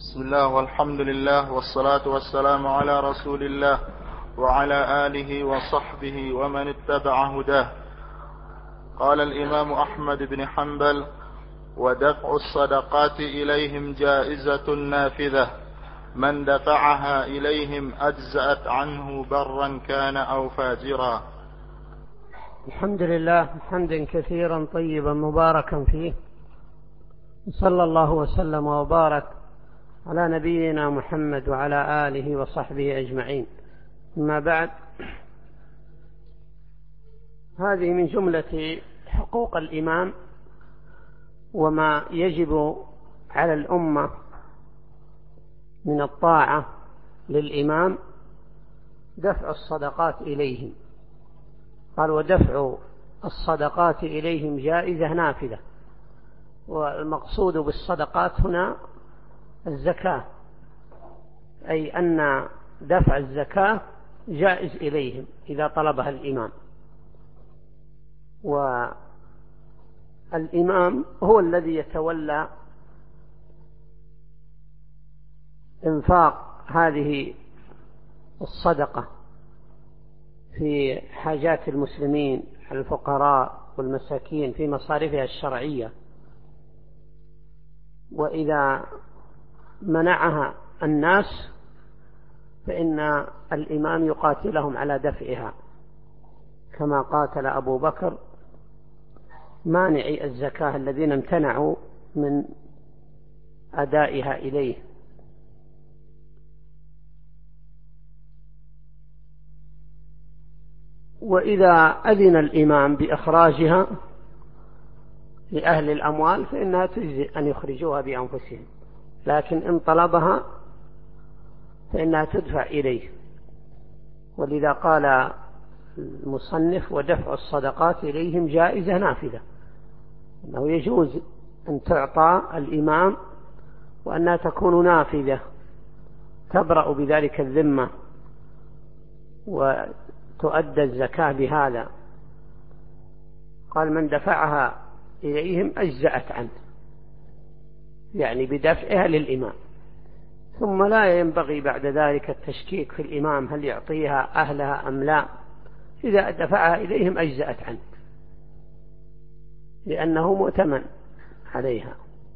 بسم الله والحمد لله والصلاة والسلام على رسول الله وعلى آله وصحبه ومن اتبع هداه. قال الإمام أحمد بن حنبل: ودفع الصدقات إليهم جائزة نافذة، من دفعها إليهم أجزأت عنه برا كان أو فاجرا. الحمد لله حمدا كثيرا طيبا مباركا فيه، صلى الله وسلم وبارك على نبينا محمد وعلى آله وصحبه أجمعين. أما بعد، هذه من جملة حقوق الإمام وما يجب على الأمة من الطاعة للإمام دفع الصدقات إليهم. قال: ودفع الصدقات إليهم جائزة نافذة. والمقصود بالصدقات هنا الزكاة، أي أن دفع الزكاة جائز إليهم إذا طلبها الإمام. والإمام هو الذي يتولى إنفاق هذه الصدقة في حاجات المسلمين الفقراء والمساكين في مصارفها الشرعية، وإذا منعها الناس فإن الإمام يقاتلهم على دفعها، كما قاتل أبو بكر مانعي الزكاة الذين امتنعوا من أدائها إليه. وإذا أذن الإمام بإخراجها لأهل الأموال فإنها تجزئ أن يخرجوها بأنفسهم، لكن إن طلبها فإنها تدفع إليه. ولذا قال المصنف: ودفع الصدقات إليهم جائزة نافذة، أنه يجوز أن تعطى الإمام وأنها تكون نافذة تبرأ بذلك الذمة وتؤدى الزكاة بهذا. قال: من دفعها إليهم أجزأت عنه، يعني بدفعها للإمام. ثم لا ينبغي بعد ذلك التشكيك في الإمام هل يعطيها أهلها أم لا، إذا دفعها إليهم أجزأت عنه، لأنه مؤتمن عليها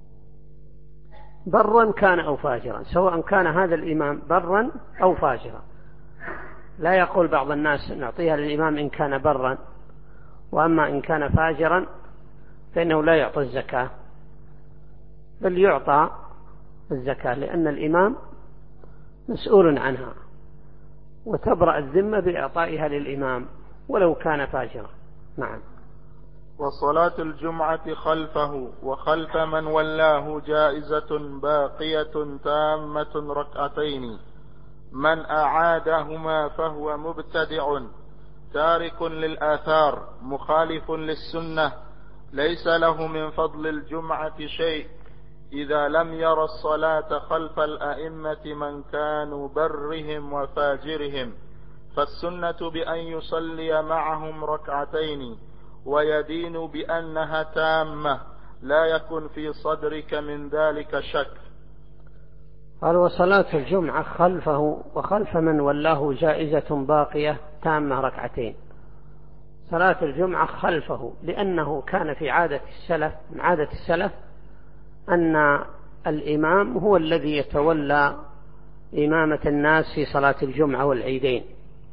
برا كان أو فاجرا، سواء كان هذا الإمام برا أو فاجرا. لا يقول بعض الناس نعطيها للإمام إن كان برا، وأما إن كان فاجرا فإنه لا يعطي الزكاة، بل يعطى الزكاة، لأن الإمام مسؤول عنها، وتبرأ الذمة بإعطائها للإمام ولو كان فاجرا. نعم. وصلاة الجمعة خلفه وخلف من ولاه جائزة باقية تامة ركعتين، من أعادهما فهو مبتدع تارك للآثار مخالف للسنة، ليس له من فضل الجمعة شيء إذا لم ير الصلاة خلف الأئمة من كانوا برهم وفاجرهم، فالسنة بأن يصلي معهم ركعتين ويدين بأنها تامة، لا يكن في صدرك من ذلك شك. قال: وصلاة الجمعة خلفه وخلف من ولاه جائزة باقية تامة ركعتين. صلاة الجمعة خلفه لأنه كان في عادة السلف، من عادة السلف أن الإمام هو الذي يتولى إمامة الناس في صلاة الجمعة والعيدين.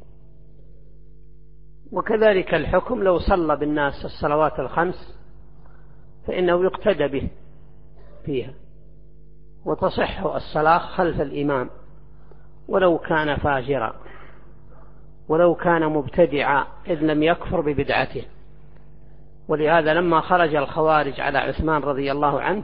وكذلك الحكم لو صلى بالناس الصلوات الخمس فإنه يقتدى به فيها، وتصح الصلاة خلف الإمام ولو كان فاجرا ولو كان مبتدعا، إذ لم يكفر ببدعته. ولهذا لما خرج الخوارج على عثمان رضي الله عنه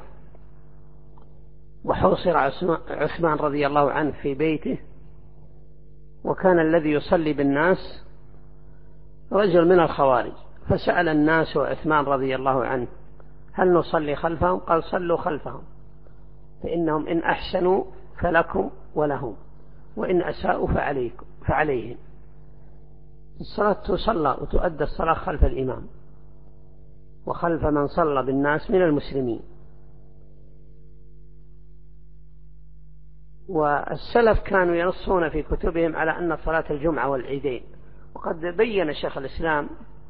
وحوصر عثمان رضي الله عنه في بيته، وكان الذي يصلي بالناس رجل من الخوارج، فسأل الناس عثمان رضي الله عنه: هل نصلي خلفهم؟ قال: صلوا خلفهم، فإنهم إن أحسنوا فلكم ولهم، وإن أساءوا فعليهم. الصلاة تصلى وتؤدى الصلاة خلف الإمام وخلف من صلى بالناس من المسلمين. والسلف كانوا ينصون في كتبهم على أن صلاة الجمعة والعيدين، وقد بين شيخ الإسلام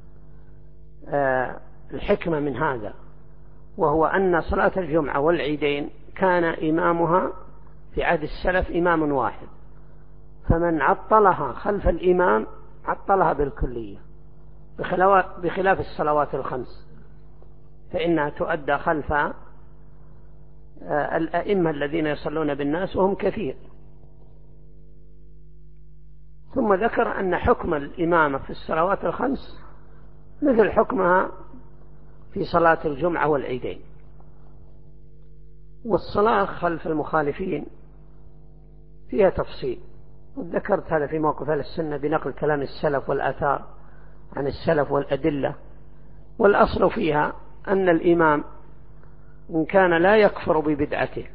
الحكمة من هذا، وهو أن صلاة الجمعة والعيدين كان إمامها في عهد السلف إمام واحد، فمن عطلها خلف الإمام عطلها بالكلية، بخلاف الصلوات الخمس فإنها تؤدى خلف الأئمة الذين يصلون بالناس وهم كثير. ثم ذكر أن حكم الإمامة في الصلوات الخمس مثل حكمها في صلاة الجمعة والعيدين. والصلاة خلف المخالفين فيها تفصيل، وذكرت هذا في موقف أهل السنة بنقل كلام السلف والآثار عن السلف والأدلة. والأصل فيها أن الإمام إن كان لا يكفر ببدعته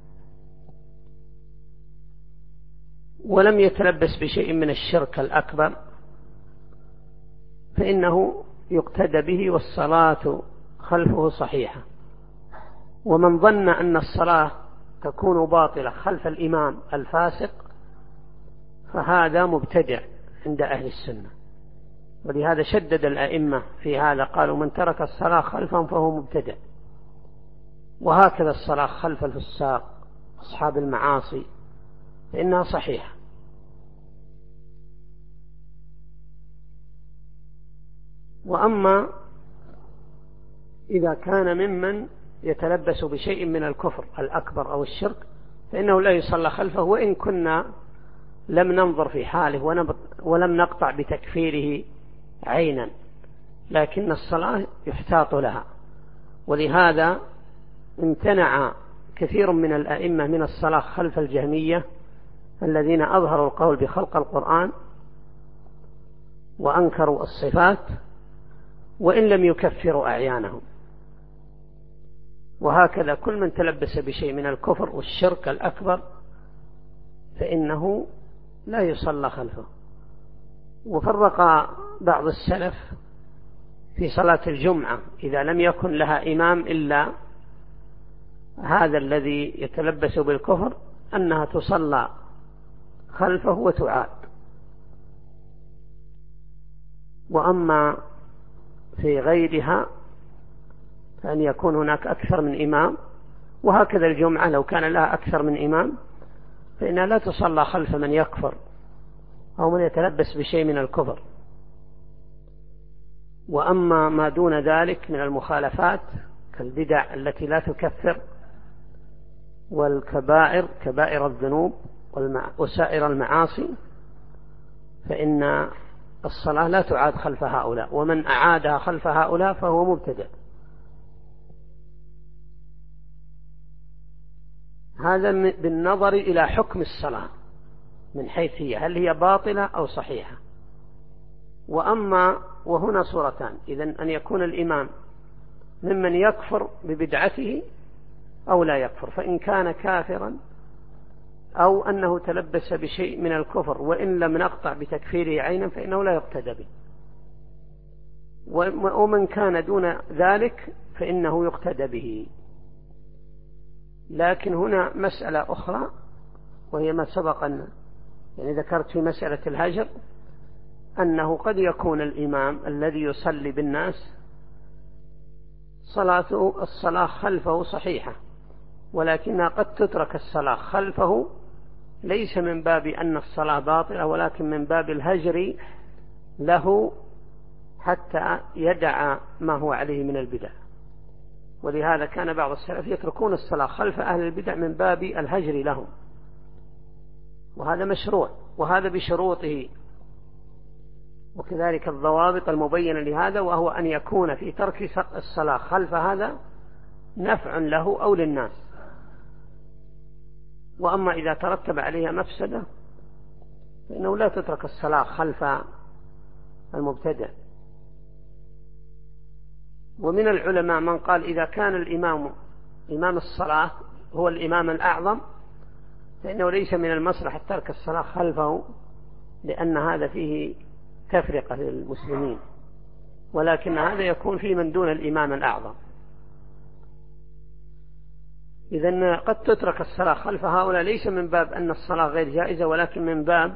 ولم يتلبس بشيء من الشرك الأكبر فإنه يقتدى به والصلاة خلفه صحيحة. ومن ظن أن الصلاة تكون باطلة خلف الإمام الفاسق فهذا مبتدع عند أهل السنة، ولهذا شدد الأئمة في هذا، قالوا من ترك الصلاة خلفهم فهو مبتدع. وهكذا الصلاة خلف الفساق أصحاب المعاصي فإنها صحيحة. وأما إذا كان ممن يتلبس بشيء من الكفر الأكبر أو الشرك فإنه لا يصلى خلفه، وإن كنا لم ننظر في حاله ولم نقطع بتكفيره عينا، لكن الصلاة يحتاط لها. ولهذا امتنع كثير من الأئمة من الصلاة خلف الجهمية الذين أظهروا القول بخلق القرآن وأنكروا الصفات وإن لم يكفروا أعيانهم. وهكذا كل من تلبس بشيء من الكفر والشرك الأكبر فإنه لا يصلى خلفه. وفرق بعض السلف في صلاة الجمعة إذا لم يكن لها إمام إلا هذا الذي يتلبس بالكفر أنها تصلى خلفه وتعاد. وأما في غيرها فأن يكون هناك أكثر من إمام، وهكذا الجمعة لو كان لها أكثر من إمام فإنها لا تصلى خلف من يكفر أو من يتلبس بشيء من الكفر. وأما ما دون ذلك من المخالفات كالبدع التي لا تكفر والكبائر كبائر الذنوب وسائر المعاصي فإن الصلاة لا تعاد خلف هؤلاء، ومن أعادها خلف هؤلاء فهو مبتدع. هذا بالنظر إلى حكم الصلاة من حيث هل هي باطلة أو صحيحة. وهنا صورتان، إذن أن يكون الإمام ممن يكفر ببدعته أو لا يكفر، فإن كان كافرا أو أنه تلبس بشيء من الكفر وإن لم نقطع بتكفيره عينا فإنه لا يقتدى به. ومن كان دون ذلك فإنه يقتدى به. لكن هنا مسألة أخرى وهي ما سبق أن ذكرت في مسألة الهجر، أنه قد يكون الإمام الذي يصلي بالناس الصلاة خلفه صحيحة، ولكنها قد تترك الصلاة خلفه ليس من باب أن الصلاة باطلة ولكن من باب الهجر له حتى يدع ما هو عليه من البدع. ولهذا كان بعض السلف يتركون الصلاة خلف أهل البدع من باب الهجر لهم، وهذا مشروع، وهذا بشروطه وكذلك الضوابط المبينة لهذا، وهو أن يكون في ترك الصلاة خلف هذا نفع له أو للناس. وأما إذا ترتب عليها مفسدة فإنه لا تترك الصلاة خلف المبتدع. ومن العلماء من قال إذا كان إمام الصلاة هو الإمام الأعظم فإنه ليس من المصلحة ترك الصلاة خلفه، لأن هذا فيه تفرقة للمسلمين، ولكن هذا يكون في من دون الإمام الأعظم. إذن قد تترك الصلاة خلف هؤلاء ليس من باب أن الصلاة غير جائزة، ولكن من باب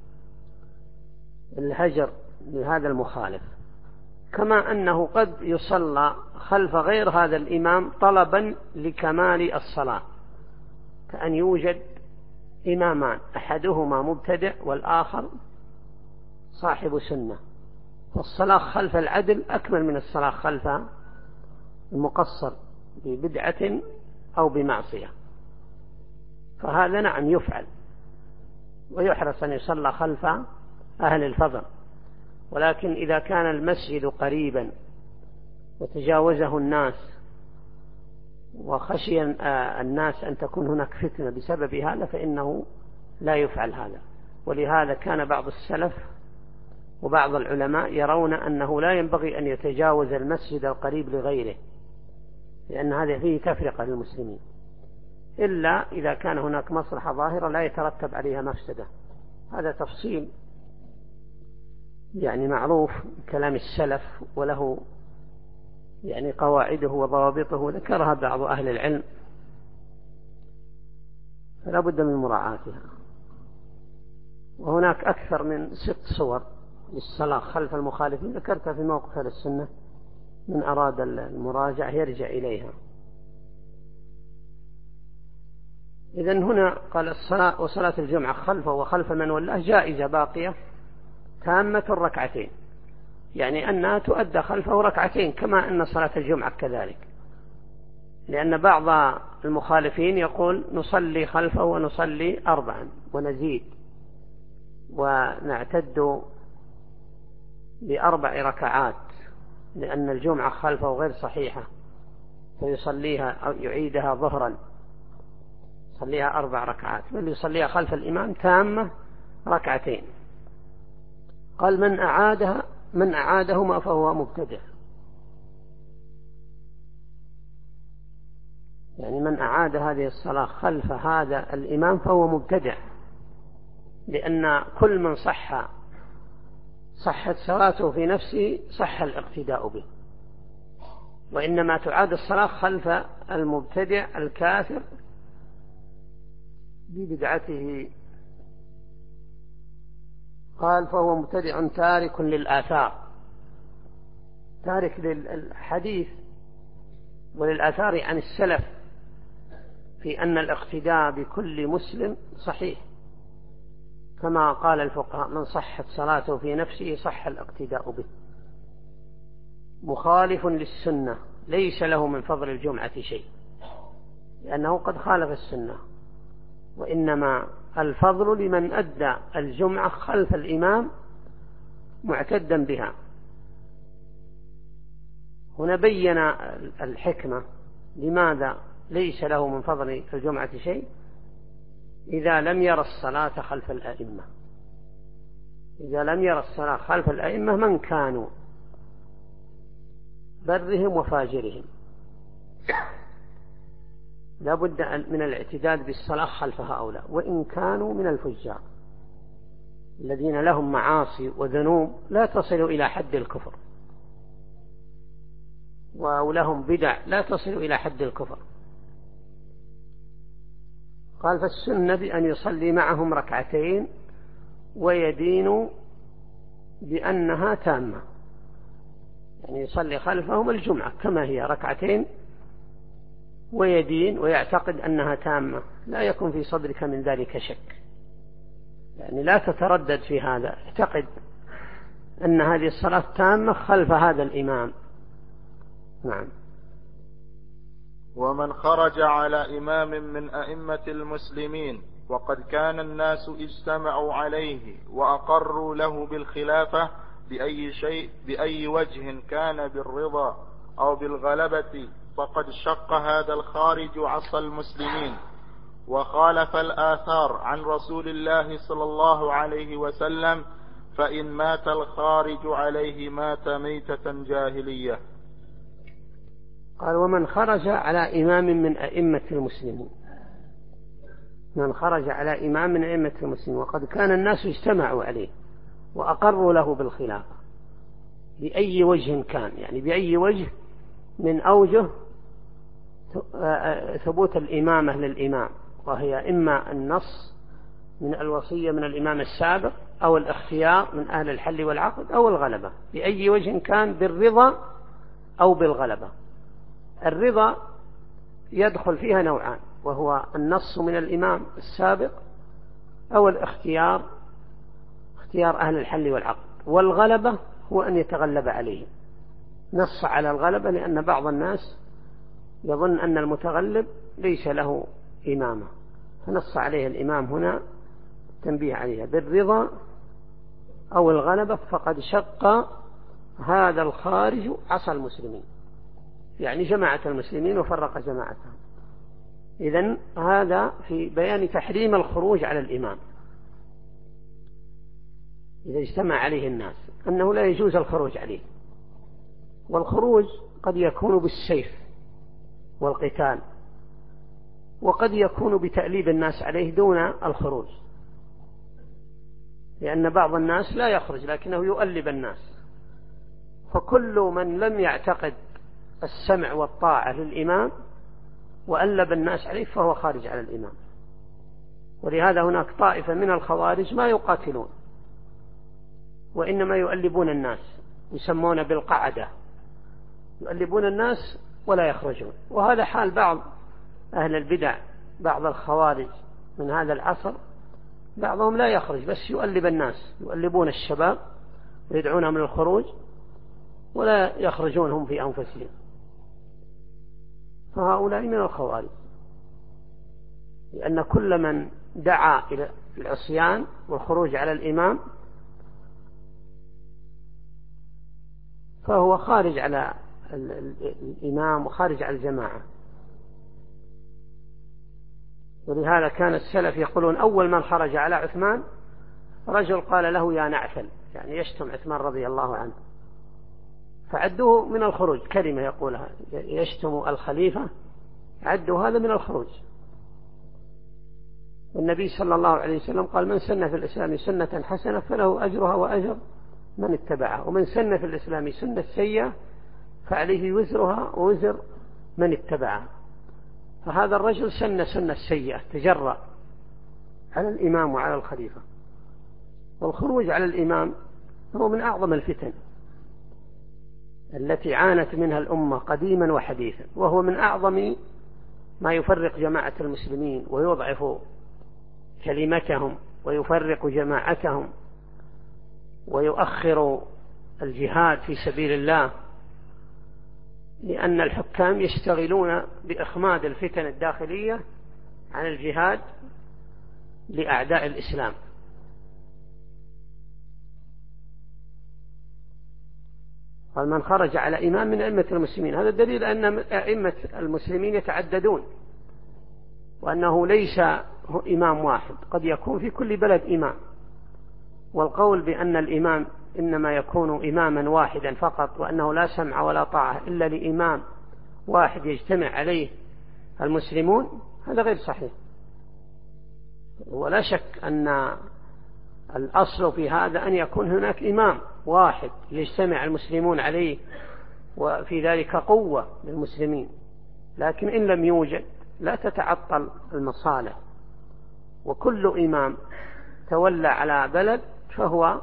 الهجر لهذا المخالف، كما أنه قد يصلى خلف غير هذا الإمام طلبا لكمال الصلاة، كأن يوجد إمامان أحدهما مبتدع والآخر صاحب سنة، فالصلاة خلف العدل أكمل من الصلاة خلف المقصر ببدعة أو بمعصية، فهذا نعم يفعل ويحرص أن يصلى خلف أهل الفضل. ولكن إذا كان المسجد قريبا وتجاوزه الناس وخشي الناس أن تكون هناك فتنة بسبب هذا فإنه لا يفعل هذا. ولهذا كان بعض السلف وبعض العلماء يرون أنه لا ينبغي أن يتجاوز المسجد القريب لغيره، لأن هذا فيه تفرقة للمسلمين، إلا إذا كان هناك مصلحة ظاهرة لا يترتب عليها مفسدة. هذا تفصيل يعني معروف كلام السلف، وله يعني قواعده وضوابطه ذكرها بعض أهل العلم، فلا بد من مراعاتها. وهناك أكثر من 6 صور للصلاة خلف المخالفين ذكرتها في موقف أهل السنة، من أراد المراجعة يرجع إليها. إذن هنا قال الصلاة وصلاة الجمعة خلفه وخلف من ولاه جائزة باقية تامة الركعتين، يعني أنها تؤدى خلفه ركعتين كما أن صلاة الجمعة كذلك، لأن بعض المخالفين يقول نصلي خلفه ونصلي 4 ونزيد ونعتد ب4 ركعات، لأن الجمعة خلفه غير صحيحة فيصليها أو يعيدها ظهرا، يصليها 4 ركعات، بل يصليها خلف الإمام تامة ركعتين. قال من أعادهما فهو مبتدع، يعني من أعاد هذه الصلاة خلف هذا الإمام فهو مبتدع، لأن كل من صحت صلاته في نفسه صح الاقتداء به، وإنما تعاد الصلاة خلف المبتدع الكافر ببدعته. قال فهو مبتدع تارك للآثار، تارك للحديث وللآثار عن السلف في أن الاقتداء بكل مسلم صحيح، كما قال الفقهاء من صحت صلاته في نفسه صح الاقتداء به. مخالف للسنة ليس له من فضل الجمعة شيء، لأنه قد خالف السنة، وإنما الفضل لمن أدى الجمعة خلف الإمام معتدا بها. هنا بين الحكمة لماذا ليس له من فضل الجمعة شيء، إذا لم يرى الصلاة خلف الأئمة، إذا لم يرى الصلاة خلف الأئمة من كانوا برهم وفاجرهم، لا بد من الاعتداد بالصلاة خلف هؤلاء وإن كانوا من الفجار الذين لهم معاصي وذنوب لا تصل إلى حد الكفر، ولهم بدع لا تصل إلى حد الكفر. قال فالسنة بأن يصلي معهم ركعتين ويدين بأنها تامة، يعني يصلي خلفهم الجمعة كما هي ركعتين ويدين ويعتقد أنها تامة، لا يكون في صدرك من ذلك شك، يعني لا تتردد في هذا، اعتقد أن هذه الصلاة تامة خلف هذا الإمام. نعم. ومن خرج على إمام من أئمة المسلمين وقد كان الناس اجتمعوا عليه وأقروا له بالخلافة بأي وجه كان بالرضا أو بالغلبة، فقد شق هذا الخارج عصا المسلمين وخالف الآثار عن رسول الله صلى الله عليه وسلم، فإن مات الخارج عليه مات ميتة جاهلية. قال ومن خرج على إمام من أئمة المسلمين، من خرج على إمام من أئمة المسلمين وقد كان الناس اجتمعوا عليه وأقروا له بالخلافة بأي وجه كان، يعني بأي وجه من أوجه ثبوت الإمامة للإمام، وهي إما النص من الوصية من الإمام السابق أو الاختيار من أهل الحل والعقد أو الغلبة، بأي وجه كان، بالرضا أو بالغلبة. الرضا يدخل فيها نوعان، وهو النص من الإمام السابق أو الاختيار، اختيار أهل الحل والعقد. والغلبة هو أن يتغلب عليه، نص على الغلبة، لأن بعض الناس يظن أن المتغلب ليس له إمامة، فنص عليه الإمام هنا تنبيه عليها بالرضا أو الغلبة، فقد شق هذا الخارج عصا المسلمين، يعني جماعة المسلمين وفرق جماعتهم. إذن هذا في بيان تحريم الخروج على الإمام إذا اجتمع عليه الناس، أنه لا يجوز الخروج عليه. والخروج قد يكون بالسيف والقتال، وقد يكون بتأليب الناس عليه دون الخروج، لأن بعض الناس لا يخرج لكنه يؤلب الناس. فكل من لم يعتقد السمع والطاعة للإمام وألب الناس عليه فهو خارج على الإمام. ولهذا هناك طائفة من الخوارج ما يقاتلون، وإنما يؤلبون الناس، يسمون بالقعدة، يؤلبون الناس ولا يخرجون. وهذا حال بعض أهل البدع، بعض الخوارج من هذا العصر، بعضهم لا يخرج بس يؤلب الناس، يؤلبون الشباب ويدعونهم للخروج ولا يخرجون هم في أنفسهم، فهؤلاء من الخوارج، لأن كل من دعا إلى العصيان والخروج على الإمام فهو خارج على الإمام وخارج على الجماعة. ولهذا كان السلف يقولون أول من خرج على عثمان رجل قال له يا نعثل، يعني يشتم عثمان رضي الله عنه، فعدوه من الخروج، كلمة يقولها يشتم الخليفة، عدوا هذا من الخروج. والنبي صلى الله عليه وسلم قال من سن في الإسلام سنة حسنة فله أجرها وأجر من اتبعها، ومن سن في الإسلام سنة سيئة فعليه وزرها ووزر من اتبعها. فهذا الرجل سن سنة سيئة، تجرأ على الإمام وعلى الخليفة. والخروج على الإمام هو من أعظم الفتن التي عانت منها الأمة قديما وحديثا، وهو من أعظم ما يفرق جماعة المسلمين ويضعف كلمتهم ويفرق جماعتهم ويؤخر الجهاد في سبيل الله، لأن الحكام يشتغلون بإخماد الفتن الداخلية عن الجهاد لأعداء الإسلام. قال من خرج على إمام من أئمة المسلمين، هذا دليل أن أئمة المسلمين يتعددون، وأنه ليس إمام واحد، قد يكون في كل بلد إمام. والقول بأن الإمام إنما يكون إماما واحدا فقط، وأنه لا سمع ولا طاعة إلا لإمام واحد يجتمع عليه المسلمون، هذا غير صحيح. ولا شك أن الأصل في هذا أن يكون هناك إمام واحد يجتمع المسلمون عليه، وفي ذلك قوة للمسلمين. لكن إن لم يوجد لا تتعطل المصالح، وكل إمام تولى على بلد فهو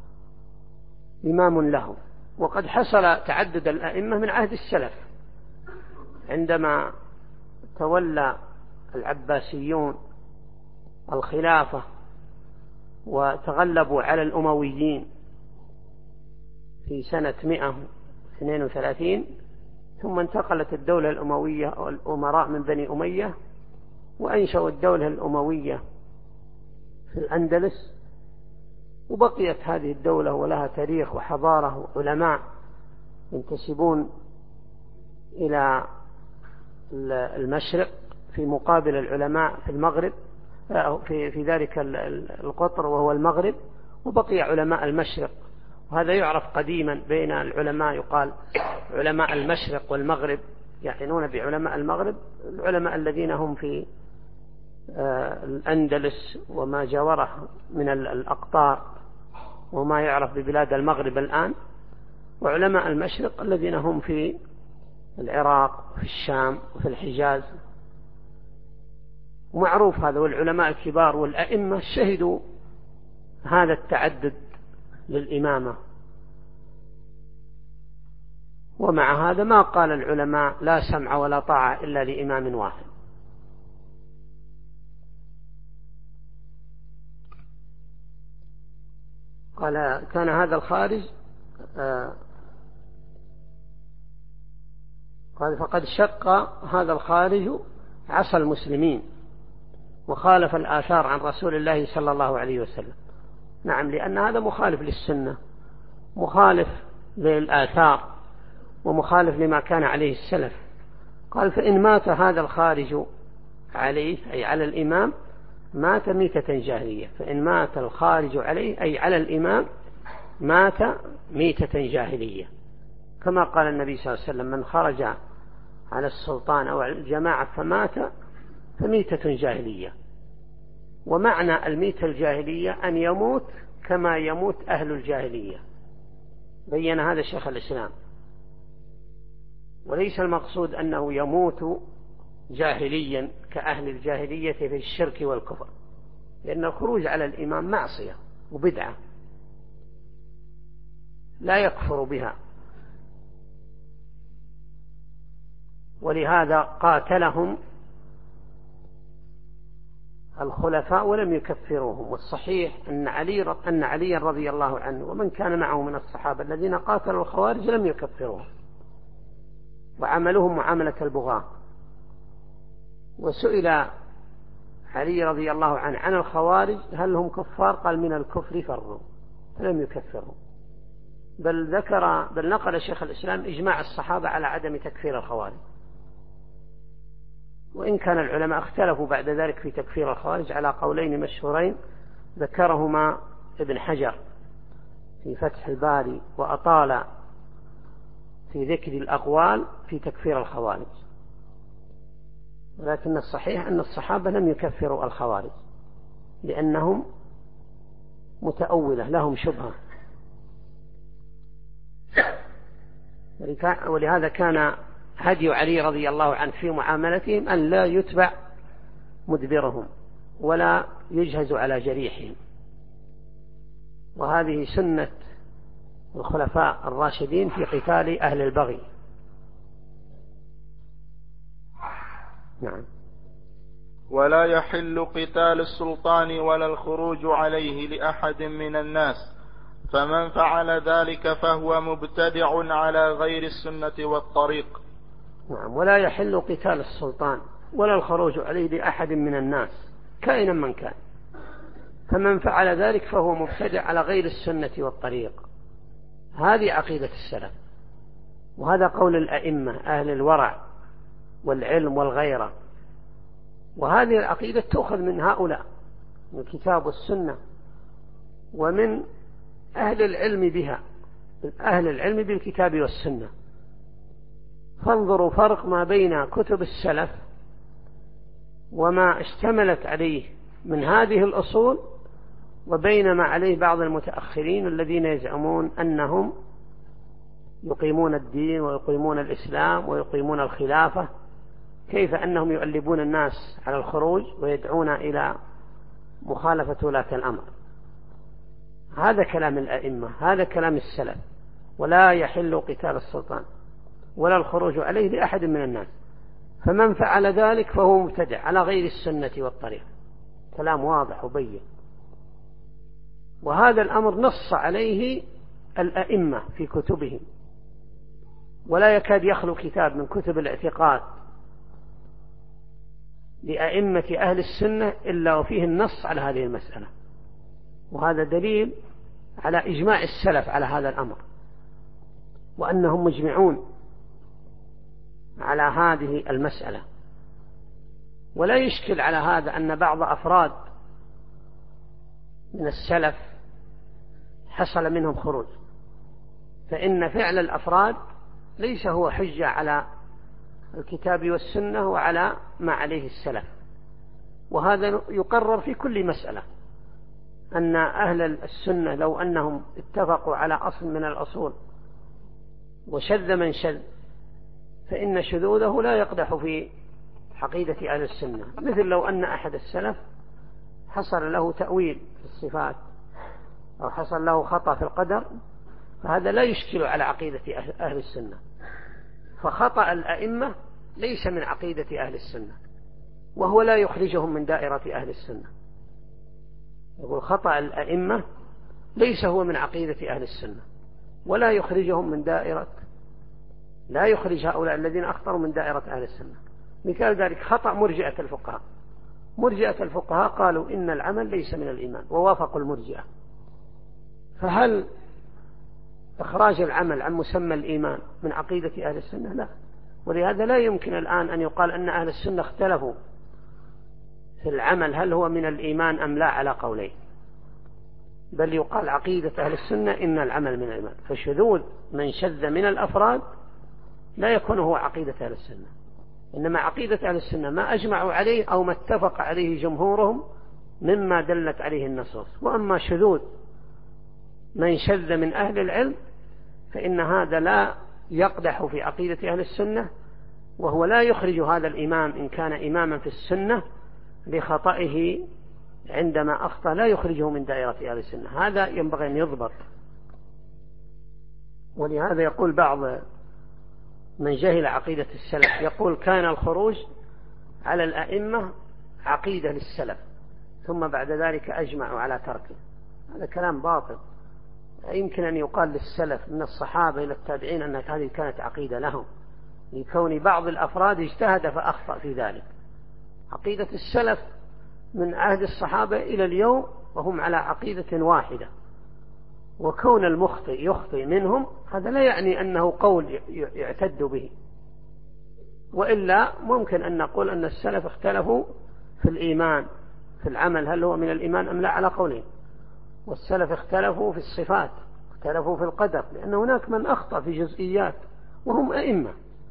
إمام له. وقد حصل تعدد الأئمة من عهد السلف، عندما تولى العباسيون الخلافة وتغلبوا على الأمويين في سنة 132، ثم انتقلت الدولة الأموية والأمراء من بني أمية وأنشأوا الدولة الأموية في الأندلس، وبقيت هذه الدولة ولها تاريخ وحضارة وعلماء ينتسبون إلى المشرق في مقابل العلماء في المغرب، في ذلك القطر وهو المغرب، وبقي علماء المشرق. وهذا يعرف قديما بين العلماء، يقال علماء المشرق والمغرب، يعنون بعلماء المغرب العلماء الذين هم في الأندلس وما جاوره من الأقطار وما يعرف ببلاد المغرب الآن، وعلماء المشرق الذين هم في العراق وفي الشام وفي الحجاز، ومعروف هذا، والعلماء الكبار والأئمة شهدوا هذا التعدد للإمامة. ومع هذا ما قال العلماء لا سمع ولا طاعة إلا لإمام واحد. قال كان هذا الخارج قال فقد شق هذا الخارج عصى المسلمين وخالف الآثار عن رسول الله صلى الله عليه وسلم. نعم، لأن هذا مخالف للسنة، مخالف للآثار، ومخالف لما كان عليه السلف. قال فإن مات هذا الخارج عليه أي على الإمام مات ميتة جاهلية. فإن مات الخارج عليه أي على الإمام مات ميتة جاهلية، كما قال النبي صلى الله عليه وسلم من خرج على السلطان أو على الجماعة فمات فميتة جاهلية. ومعنى الميتة الجاهلية أن يموت كما يموت أهل الجاهلية، بين هذا شيخ الإسلام. وليس المقصود أنه يموت جاهليا كأهل الجاهلية في الشرك والكفر، لأن الخروج على الإمام معصية وبدعة لا يكفر بها، ولهذا قاتلهم الخلفاء ولم يكفروهم. والصحيح أن علي رضي الله عنه ومن كان معه من الصحابة الذين قاتلوا الخوارج لم يكفروهم، وعملوهم معاملة البغاة. وسئل علي رضي الله عنه عن الخوارج هل هم كفار؟ قال من الكفر فروا، فلم يكفرهم. بل نقل شيخ الإسلام إجماع الصحابة على عدم تكفير الخوارج، وإن كان العلماء اختلفوا بعد ذلك في تكفير الخوارج على قولين مشهورين ذكرهما ابن حجر في فتح الباري، وأطال في ذكر الأقوال في تكفير الخوارج. ولكن الصحيح أن الصحابة لم يكفروا الخوارج لأنهم متأولة لهم شبهة، ولهذا كان هدي علي رضي الله عنه في معاملتهم أن لا يتبع مدبرهم ولا يجهز على جريحهم. وهذه سنة الخلفاء الراشدين في قتال أهل البغي. نعم. ولا يحل قتال السلطان ولا الخروج عليه لأحد من الناس، فمن فعل ذلك فهو مبتدع على غير السنة والطريق. نعم. ولا يحل قتال السلطان ولا الخروج عليه لأحد من الناس كائنا من كان، فمن فعل ذلك فهو مبتدع على غير السنة والطريق. هذه عقيدة السلف، وهذا قول الأئمة أهل الورع والعلم والغيرة. وهذه العقيدة تأخذ من هؤلاء، من الكتاب والسنة، ومن أهل العلم بها، أهل العلم بالكتاب والسنة. فانظروا فرق ما بين كتب السلف وما اشتملت عليه من هذه الأصول وبين ما عليه بعض المتأخرين الذين يزعمون أنهم يقيمون الدين ويقيمون الإسلام ويقيمون الخلافة، كيف أنهم يؤلبون الناس على الخروج ويدعون إلى مخالفة ولاة الأمر. هذا كلام الأئمة، هذا كلام السلف. ولا يحل قتال السلطان ولا الخروج عليه لأحد من الناس، فمن فعل ذلك فهو مبتدع على غير السنة والطريق. كلام واضح وبين. وهذا الأمر نص عليه الأئمة في كتبهم، ولا يكاد يخلو كتاب من كتب الاعتقاد لأئمة أهل السنة إلا وفيه النص على هذه المسألة. وهذا دليل على إجماع السلف على هذا الأمر، وأنهم مجمعون على هذه المسألة. ولا يشكل على هذا أن بعض أفراد من السلف حصل منهم خروج، فإن فعل الأفراد ليس هو حجة على الكتاب والسنة وعلى ما عليه السلف. وهذا يقرر في كل مسألة، أن أهل السنة لو أنهم اتفقوا على أصل من الأصول وشذ من شذ فإن شذوذه لا يقدح في عقيدة أهل السنة، مثل لو أن أحد السلف حصل له تأويل في الصفات أو حصل له خطأ في القدر، فهذا لا يشكل على عقيدة أهل السنة. فخطأ الأئمة ليس من عقيدة أهل السنة، وهو لا يخرجهم من دائرة أهل السنة. يقول خطأ الأئمة ليس هو من عقيدة أهل السنة، ولا يخرجهم من دائرة، لا يخرج هؤلاء الذين أخطأوا من دائرة أهل السنة. مثال ذلك خطأ مرجئة الفقهاء. مرجئة الفقهاء قالوا إن العمل ليس من الإيمان، ووافقوا المرجئة. فهل إخراج العمل عن مسمى الإيمان من عقيدة أهل السنة؟ لا. ولهذا لا يمكن الآن أن يقال أن أهل السنة اختلفوا في العمل هل هو من الإيمان أم لا على قولين، بل يقال عقيدة أهل السنة إن العمل من الإيمان. فشذوذ من شذ من الأفراد لا يكون هو عقيدة أهل السنة، إنما عقيدة أهل السنة ما أجمعوا عليه أو ما اتفق عليه جمهورهم مما دلت عليه النصوص. وأما شذوذ من شذ من أهل العلم فإن هذا لا يقدح في عقيدة أهل السنة، وهو لا يخرج هذا الإمام إن كان إماما في السنة لخطئه عندما أخطأ، لا يخرجه من دائرة أهل السنة. هذا ينبغي أن يضبط. ولهذا يقول بعض من جهل عقيدة السلف، يقول كان الخروج على الأئمة عقيدة للسلف ثم بعد ذلك أجمعوا على تركه. هذا كلام باطل. يمكن أن يقال للسلف من الصحابة إلى التابعين أن هذه كانت عقيدة لهم، لكون بعض الأفراد اجتهد فأخطأ في ذلك. عقيدة السلف من عهد الصحابة إلى اليوم وهم على عقيدة واحدة، وكون المخطئ يخطئ منهم هذا لا يعني أنه قول يعتد به، وإلا ممكن أن نقول أن السلف اختلفوا في الإيمان في العمل هل هو من الإيمان أم لا على قولين، والسلف اختلفوا في الصفات، اختلفوا في القدر، لأن هناك من أخطأ في جزئيات وهم أئمة.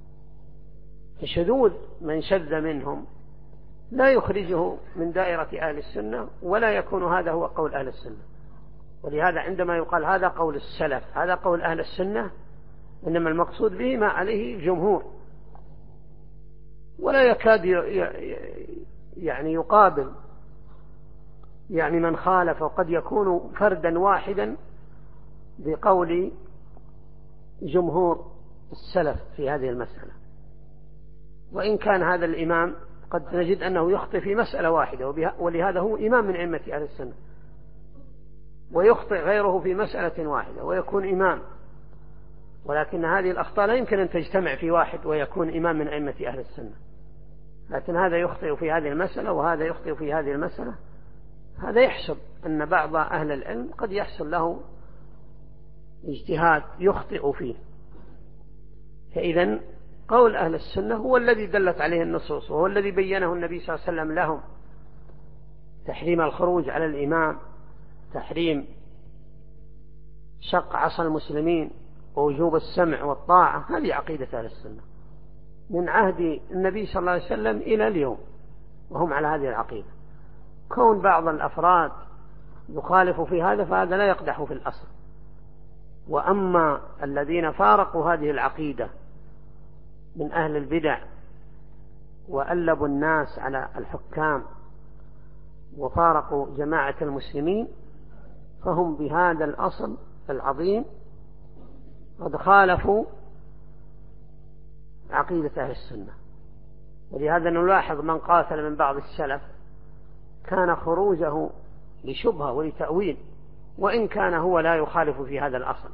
فشذوذ من شذ منهم لا يخرجه من دائرة أهل السنة، ولا يكون هذا هو قول أهل السنة. ولهذا عندما يقال هذا قول السلف هذا قول أهل السنة، إنما المقصود به ما عليه الجمهور، ولا يكاد يعني يقابل يعني من خالف، وقد يكون فردا واحدا بقول جمهور السلف في هذه المسألة. وإن كان هذا الإمام قد نجد أنه يخطئ في مسألة واحدة، ولهذا هو إمام من أئمة أهل السنة، ويخطئ غيره في مسألة واحدة ويكون إمام، ولكن هذه الأخطاء لا يمكن أن تجتمع في واحد ويكون إمام من أئمة أهل السنة. لكن هذا يخطئ في هذه المسألة وهذا يخطئ في هذه المسألة. هذا يحسب أن بعض أهل العلم قد يحصل له اجتهاد يخطئ فيه. فإذا قول أهل السنة هو الذي دلت عليه النصوص، وهو الذي بينه النبي صلى الله عليه وسلم لهم: تحريم الخروج على الإمام، تحريم شق عصا المسلمين، ووجوب السمع والطاعة. هذه عقيدة أهل السنة من عهد النبي صلى الله عليه وسلم إلى اليوم، وهم على هذه العقيدة. كون بعض الأفراد يخالفوا في هذا فهذا لا يقدح في الأصل. وأما الذين فارقوا هذه العقيدة من أهل البدع وألبوا الناس على الحكام وفارقوا جماعة المسلمين، فهم بهذا الأصل العظيم قد خالفوا عقيدة أهل السنة. ولهذا نلاحظ من قاتل من بعض السلف كان خروجه لشبهة ولتأويل، وإن كان هو لا يخالف في هذا الأصل،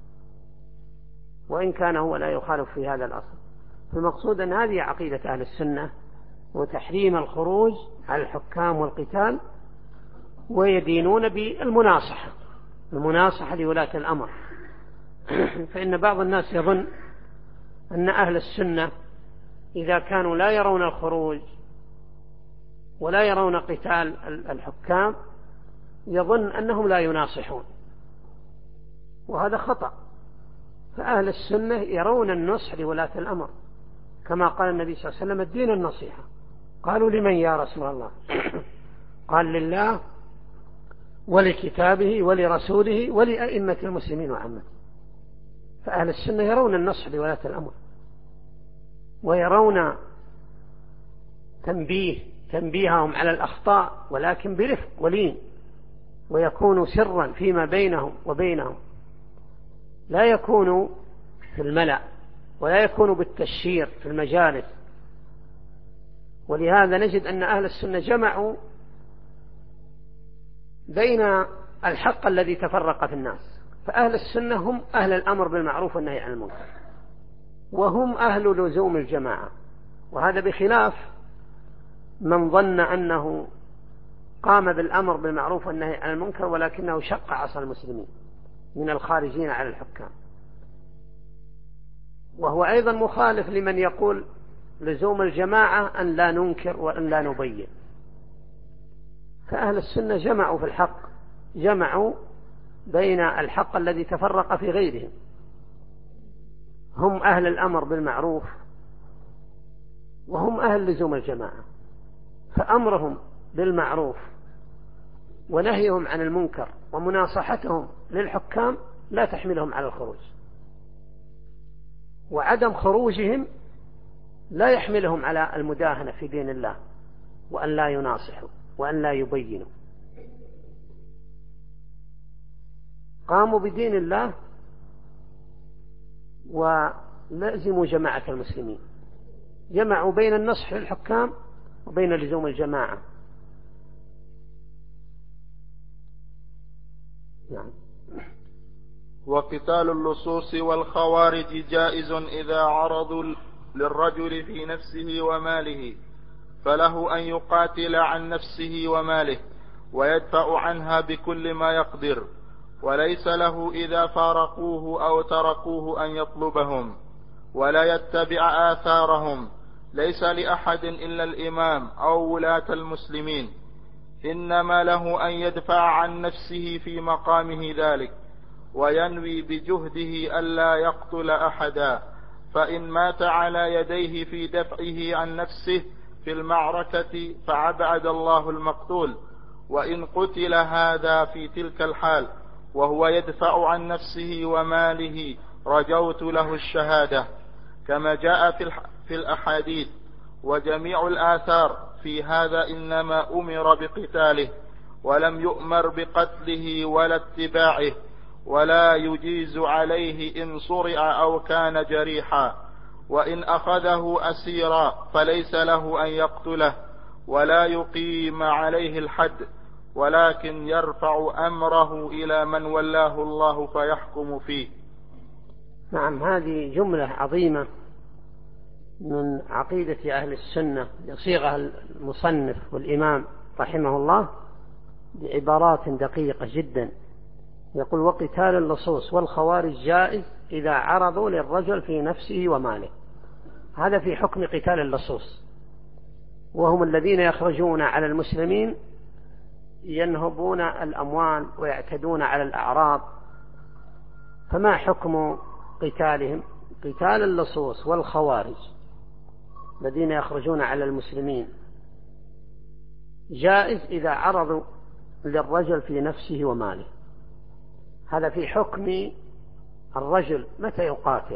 وإن كان هو لا يخالف في هذا الأصل. فالمقصود أن هذه عقيدة أهل السنة، وتحريم الخروج على الحكام والقتال، ويدينون بالمناصحة، المناصحة لولاة الأمر. فإن بعض الناس يظن أن أهل السنة إذا كانوا لا يرون الخروج ولا يرون قتال الحكام يظن أنهم لا يناصحون، وهذا خطأ. فأهل السنة يرون النصح لولاة الأمر، كما قال النبي صلى الله عليه وسلم: الدين النصيحة. قالوا: لمن يا رسول الله؟ قال: لله ولكتابه ولرسوله ولأئمة المسلمين وعامة. فأهل السنة يرون النصح لولاة الأمر، ويرون تنبيههم على الأخطاء، ولكن برفق ولين، ويكون سرا فيما بينهم وبينهم، لا يكون في الملأ ولا يكون بالتشهير في المجالس. ولهذا نجد أن أهل السنة جمعوا بين الحق الذي تفرق في الناس. فأهل السنة هم أهل الأمر بالمعروف والنهي عن المنكر، وهم أهل لزوم الجماعة. وهذا بخلاف من ظن أنه قام بالأمر بالمعروف والنهي عن المنكر ولكنه شق عصا المسلمين من الخارجين على الحكام، وهو أيضا مخالف لمن يقول لزوم الجماعة أن لا ننكر وأن لا نبين. فأهل السنة جمعوا في الحق، جمعوا بين الحق الذي تفرق في غيرهم. هم أهل الأمر بالمعروف وهم أهل لزوم الجماعة، فأمرهم بالمعروف ونهيهم عن المنكر ومناصحتهم للحكام لا تحملهم على الخروج، وعدم خروجهم لا يحملهم على المداهنة في دين الله وأن لا يناصحوا وأن لا يبينوا. قاموا بدين الله ولازموا جماعة المسلمين، جمعوا بين النصح للحكام وبين لزوم الجماعة. يعني وقتال اللصوص والخوارج جائز إذا عرضوا للرجل في نفسه وماله، فله أن يقاتل عن نفسه وماله ويدفع عنها بكل ما يقدر، وليس له إذا فارقوه أو تركوه أن يطلبهم ولا يتبع آثارهم. ليس لأحد إلا الإمام أو ولاة المسلمين، إنما له أن يدفع عن نفسه في مقامه ذلك، وينوي بجهده ألا يقتل أحدا، فإن مات على يديه في دفعه عن نفسه في المعركة فأبعد الله المقتول، وإن قتل هذا في تلك الحال وهو يدفع عن نفسه وماله رجوت له الشهادة، كما جاء في الأحاديث. وجميع الآثار في هذا إنما أمر بقتاله ولم يؤمر بقتله ولا اتباعه، ولا يجيز عليه إن صرع أو كان جريحا. وإن أخذه أسيرا فليس له أن يقتله ولا يقيم عليه الحد، ولكن يرفع أمره إلى من ولاه الله فيحكم فيه. نعم، هذه جملة عظيمة من عقيدة أهل السنة يصيغها المصنف والإمام رحمه الله بعبارات دقيقة جدا. يقول: وقتال اللصوص والخوارج جائز إذا عرضوا للرجل في نفسه وماله. هذا في حكم قتال اللصوص، وهم الذين يخرجون على المسلمين ينهبون الأموال ويعتدون على الأعراض. فما حكم قتالهم؟ قتال اللصوص والخوارج الذين يخرجون على المسلمين جائز إذا عرضوا للرجل في نفسه وماله. هذا في حكم الرجل متى يقاتل.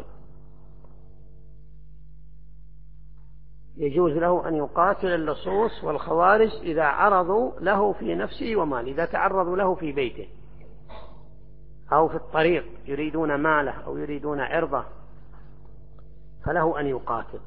يجوز له أن يقاتل اللصوص والخوارج إذا عرضوا له في نفسه وماله، إذا تعرضوا له في بيته أو في الطريق يريدون ماله أو يريدون عرضه، فله أن يقاتل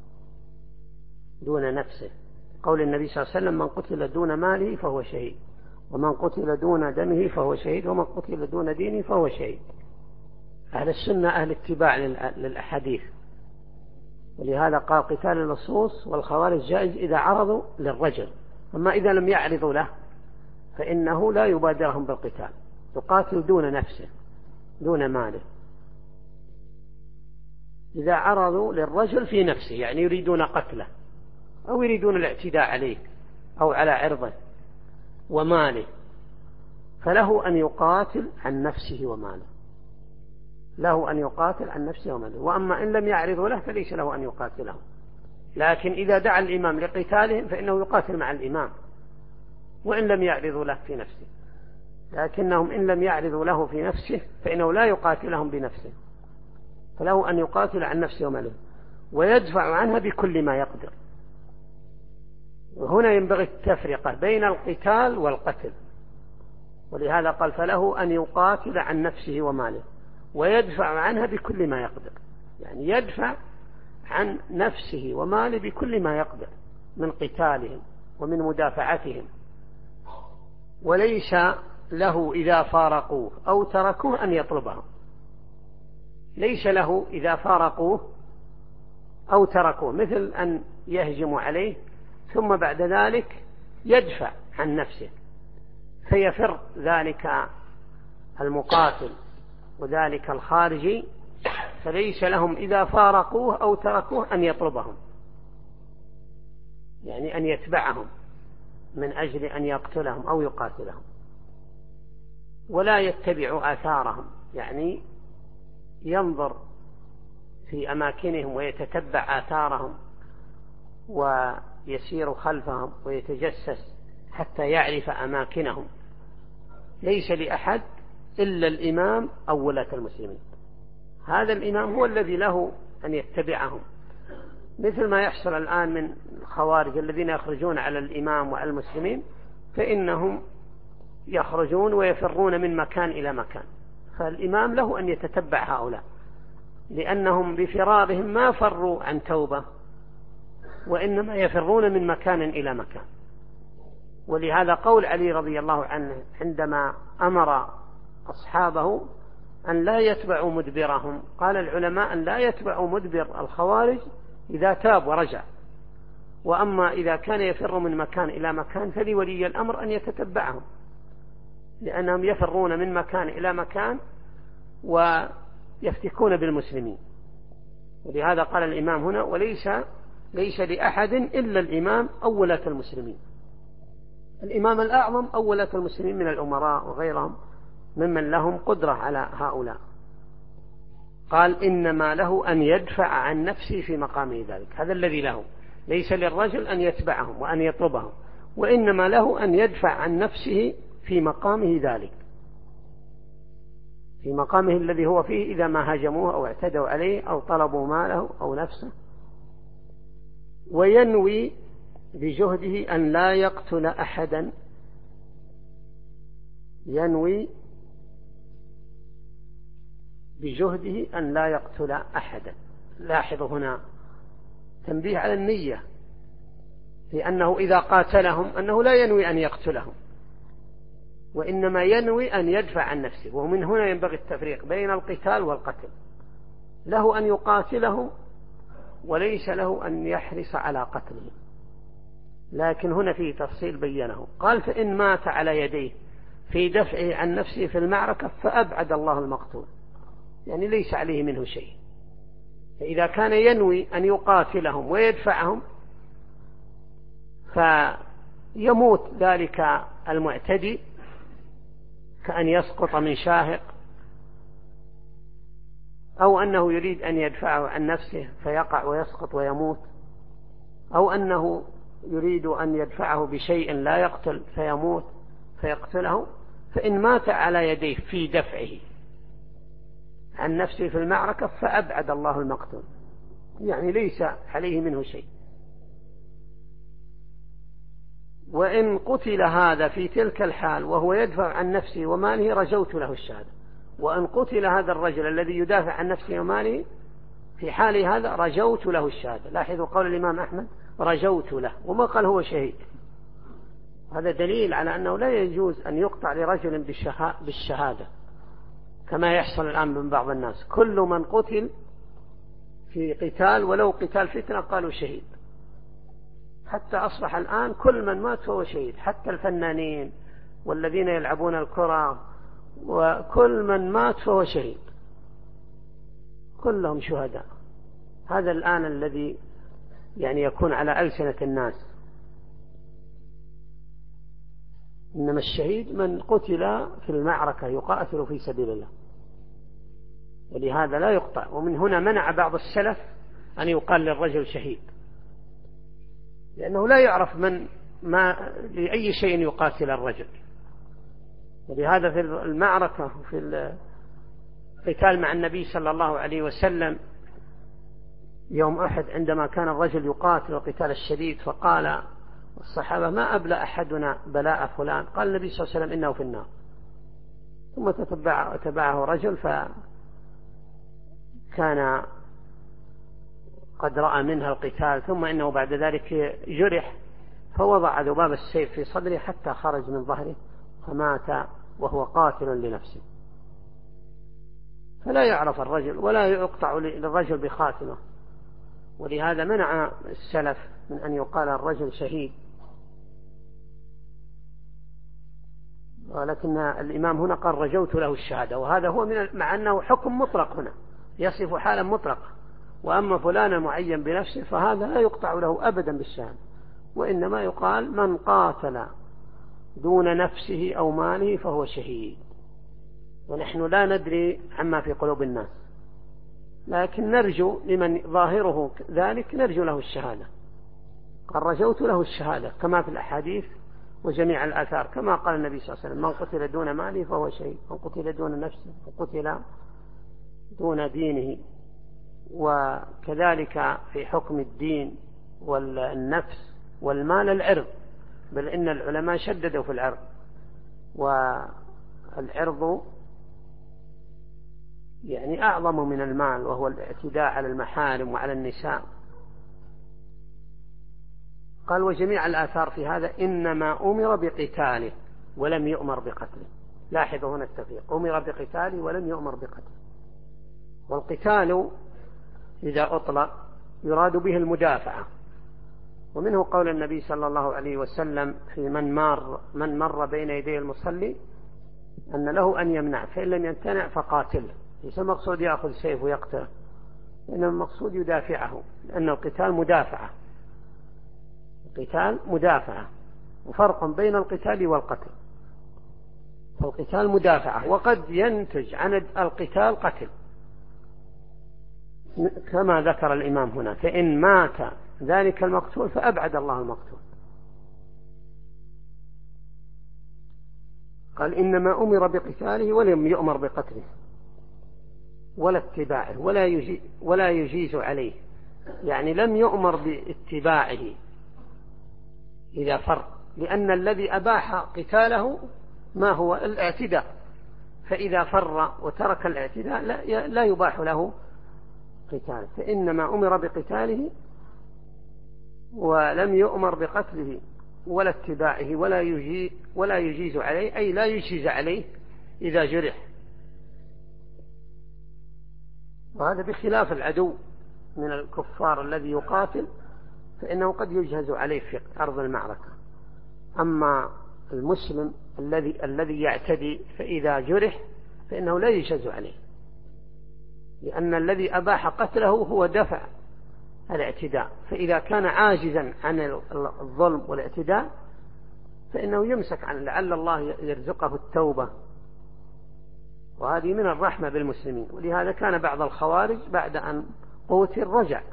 دون نفسه. قول النبي صلى الله عليه وسلم: من قتل دون ماله فهو شهيد، ومن قتل دون دمه فهو شهيد، ومن قتل دون دينه فهو شهيد. أهل السنة أهل اتباع للأحاديث، ولهذا قال: قتال اللصوص والخوارج جائز إذا عرضوا للرجل. أما إذا لم يعرضوا له فإنه لا يبادرهم بالقتال، يقاتل دون نفسه دون ماله. إذا عرضوا للرجل في نفسه، يعني يريدون قتله أو يريدون الاعتداء عليه أو على عرضه وماله، فله أن يقاتل عن نفسه وماله، له أن يقاتل عن نفسه وماله. وأما إن لم يعرضوا له فليس له أن يقاتلهم. لكن إذا دعا الإمام لقتالهم فإنه يقاتل مع الإمام وإن لم يعرضوا له في نفسه، لكنهم إن لم يعرضوا له في نفسه فإنه لا يقاتلهم بنفسه، فله أن يقاتل عن نفسه وماله. ويدفع عنها بكل ما يقدر. وهنا ينبغي التفرقة بين القتال والقتل، ولهذا قال فله أن يقاتل عن نفسه وماله ويدفع عنها بكل ما يقدر، يعني يدفع عن نفسه وماله بكل ما يقدر من قتالهم ومن مدافعتهم، وليس له إذا فارقوه أو تركوه أن يطلبهم، ليس له إذا فارقوه أو تركوه، مثل أن يهجموا عليه ثم بعد ذلك يدفع عن نفسه فيفر ذلك المقاتل وذلك الخارجي، فليس لهم إذا فارقوه أو تركوه أن يطلبهم، يعني أن يتبعهم من أجل أن يقتلهم أو يقاتلهم، ولا يتبع آثارهم، يعني ينظر في أماكنهم ويتتبع آثارهم ويسير خلفهم ويتجسس حتى يعرف أماكنهم. ليس لأحد إلا الإمام أو ولاة المسلمين، هذا الإمام هو الذي له أن يتبعهم، مثل ما يحصل الآن من الخوارج الذين يخرجون على الإمام وعلى المسلمين، فإنهم يخرجون ويفرون من مكان إلى مكان، فالإمام له أن يتتبع هؤلاء، لأنهم بفرارهم ما فروا عن توبة، وإنما يفرون من مكان إلى مكان. ولهذا قول علي رضي الله عنه عندما أمر أصحابه أن لا يتبعوا مدبرهم، قال العلماء أن لا يتبعوا مدبر الخوارج إذا تاب ورجع، وأما إذا كان يفر من مكان إلى مكان فلولي الأمر أن يتتبعهم، لأنهم يفرون من مكان إلى مكان ويفتكون بالمسلمين. ولهذا قال الإمام هنا ليس لأحد إلا الإمام أو ولاة المسلمين، الإمام الأعظم أو ولاة المسلمين من الأمراء وغيرهم ممن لهم قدرة على هؤلاء. قال إنما له أن يدفع عن نفسه في مقامه ذلك، هذا الذي له، ليس للرجل أن يتبعهم وأن يطلبهم، وإنما له أن يدفع عن نفسه في مقامه ذلك، في مقامه الذي هو فيه إذا ما هاجموه أو اعتدوا عليه أو طلبوا ماله أو نفسه، وينوي بجهده أن لا يقتل أحدا، ينوي بجهده أن لا يقتل أحدا. لاحظوا هنا تنبيه على النية، لأنه إذا قاتلهم أنه لا ينوي أن يقتلهم، وإنما ينوي أن يدفع عن نفسه. ومن هنا ينبغي التفريق بين القتال والقتل، له أن يقاتلهم وليس له أن يحرص على قتلهم، لكن هنا فيه تفصيل بينه، قال فإن مات على يديه في دفعه عن نفسه في المعركة فأبعد الله المقتول، يعني ليس عليه منه شيء. فإذا كان ينوي أن يقاتلهم ويدفعهم فيموت ذلك المعتدي كأن يسقط من شاهق، أو أنه يريد أن يدفعه عن نفسه فيقع ويسقط ويموت، أو أنه يريد أن يدفعه بشيء لا يقتل فيموت فيقتله. فإن مات على يديه في دفعه عن نفسه في المعركة فأبعد الله المقتول، يعني ليس عليه منه شيء. وإن قتل هذا في تلك الحال وهو يدفع عن نفسه وماله رجوت له الشهادة. وإن قتل هذا الرجل الذي يدافع عن نفسه وماله في حال هذا رجوت له الشهادة. لاحظوا قول الإمام أحمد رجوت له، وما قال هو شهيد. هذا دليل على أنه لا يجوز أن يقطع لرجل بالشهادة كما يحصل الآن من بعض الناس، كل من قتل في قتال ولو قتال فتنة قالوا شهيد، حتى أصبح الآن كل من مات فهو شهيد، حتى الفنانين والذين يلعبون الكرة وكل من مات فهو شهيد، كلهم شهداء. هذا الآن الذي يعني يكون على ألسنة الناس، إنما الشهيد من قتل في المعركة يقاتل في سبيل الله، ولهذا لا يقطع. ومن هنا منع بعض السلف أن يقال للرجل شهيد، لأنه لا يعرف ما لأي شيء يقاتل الرجل. ولهذا في المعركة في القتال مع النبي صلى الله عليه وسلم يوم أحد عندما كان الرجل يقاتل القتال الشديد، فقال الصحابة: ما أبلى أحدنا بلاء فلان؟ قال النبي صلى الله عليه وسلم: إنه في النار. ثم تبعه رجل فكان قد رأى منها القتال، ثم إنه بعد ذلك جرح، فوضع ذباب السيف في صدره حتى خرج من ظهره فمات وهو قاتل لنفسه. فلا يعرف الرجل ولا يقطع للرجل بخاتمه، ولهذا منع السلف من أن يقال الرجل شهيد. ولكن الإمام هنا قال: رجوت له الشهادة، وهذا هو مع أنه حكم مطلق هنا يصف حالا مطلقة. وأما فلان معين بنفسه فهذا لا يقطع له أبدا بالشهادة، وإنما يقال: من قاتل دون نفسه أو ماله فهو شهيد. ونحن لا ندري عما في قلوب الناس، لكن نرجو لمن ظاهره ذلك نرجو له الشهادة. قال: رجوت له الشهادة، كما في الأحاديث وجميع الآثار، كما قال النبي صلى الله عليه وسلم: من قتل دون ماله فهو شهيد، من قتل دون نفسه وقتل دون دينه. وكذلك في حكم الدين والنفس والمال العرض، بل إن العلماء شددوا في العرض، والعرض يعني أعظم من المال، وهو الاعتداء على المحارم وعلى النساء. قال: وجميع الآثار في هذا إنما أمر بقتاله ولم يؤمر بقتله. لاحظوا هنا التفريق: أمر بقتاله ولم يؤمر بقتله. والقتال إذا أطلق يراد به المدافعة، ومنه قول النبي صلى الله عليه وسلم في من مر بين يدي المصلي أن له أن يمنع، فإن لم يمتنع فقاتله. ليس المقصود يأخذ سيف ويقتله، إنما المقصود يدافعه، لأن القتال مدافعة. القتال مدافعة، وفرق بين القتال والقتل. فالقتال مدافعة، وقد ينتج عن القتال قتل، كما ذكر الإمام هنا: فإن مات ذلك المقتول فأبعد الله المقتول. قال: إنما أمر بقتاله ولم يؤمر بقتله ولا اتباعه ولا يجيز عليه، يعني لم يؤمر باتباعه إذا فر، لأن الذي أباح قتاله ما هو الاعتداء، فإذا فر وترك الاعتداء لا يباح له قتاله. فإنما أمر بقتاله ولم يؤمر بقتله ولا اتباعه ولا يجيز عليه، أي لا يجيز عليه إذا جرح. وهذا بخلاف العدو من الكفار الذي يقاتل، فإنه قد يجهز عليه في أرض المعركة. أما المسلم الذي يعتدي فإذا جرح فإنه لا يجهز عليه، لأن الذي أباح قتله هو دفع الاعتداء، فإذا كان عاجزا عن الظلم والاعتداء فإنه يمسك عنه، لعل الله يرزقه التوبة. وهذه من الرحمة بالمسلمين. ولهذا كان بعض الخوارج بعد أن قتل رجع،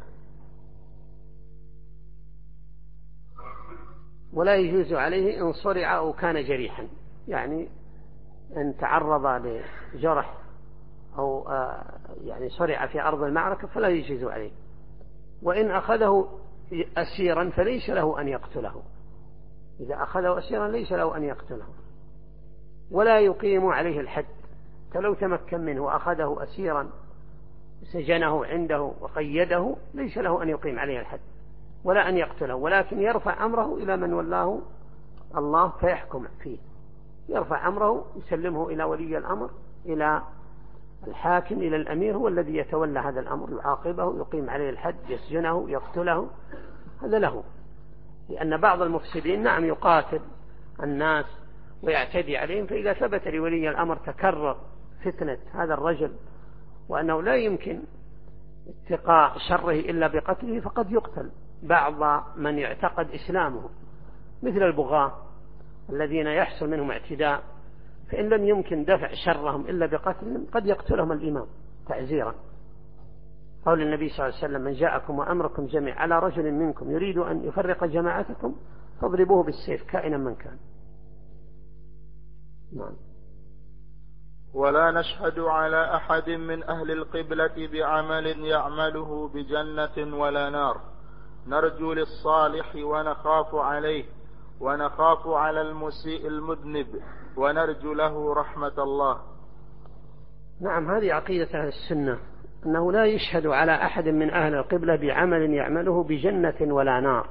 ولا يجوز عليه إن صرع أو كان جريحا، يعني إن تعرض لجرح أو يعني صرع في أرض المعركة فلا يجوز عليه. وإن أخذه أسيرا فليس له أن يقتله، إذا أخذه أسيرا ليس له أن يقتله، ولا يقيم عليه الحد. فلو تمكن منه وأخذه أسيرا سجنه عنده وقيده ليس له أن يقيم عليه الحد ولا أن يقتله، ولكن يرفع أمره إلى من ولاه الله فيحكم فيه. يرفع أمره يسلمه إلى ولي الأمر، إلى الحاكم، إلى الأمير، هو الذي يتولى هذا الأمر، يعاقبه، يقيم عليه الحد، يسجنه، يقتله، هذا له. لأن بعض المفسدين نعم يقاتل الناس ويعتدي عليهم، فإذا ثبت لولي الأمر تكرر فتنة هذا الرجل وأنه لا يمكن اتقاء شره إلا بقتله فقد يقتل بعض من يعتقد إسلامه، مثل البغاة الذين يحصل منهم اعتداء، فإن لم يمكن دفع شرهم إلا بقتلهم قد يقتلهم الإمام تعزيرا. قول النبي صلى الله عليه وسلم: من جاءكم وأمركم جميع على رجل منكم يريد أن يفرق جماعتكم فاضربوه بالسيف كائنا من كان. نعم. ولا نشهد على أحد من أهل القبلة بعمل يعمله بجنة ولا نار، نرجو للصالح ونخاف عليه، ونخاف على المسيء المذنب، ونرجو له رحمة الله. نعم، هذه عقيدة أهل السنة، أنه لا يشهد على أحد من أهل القبلة بعمل يعمله بجنة ولا نار.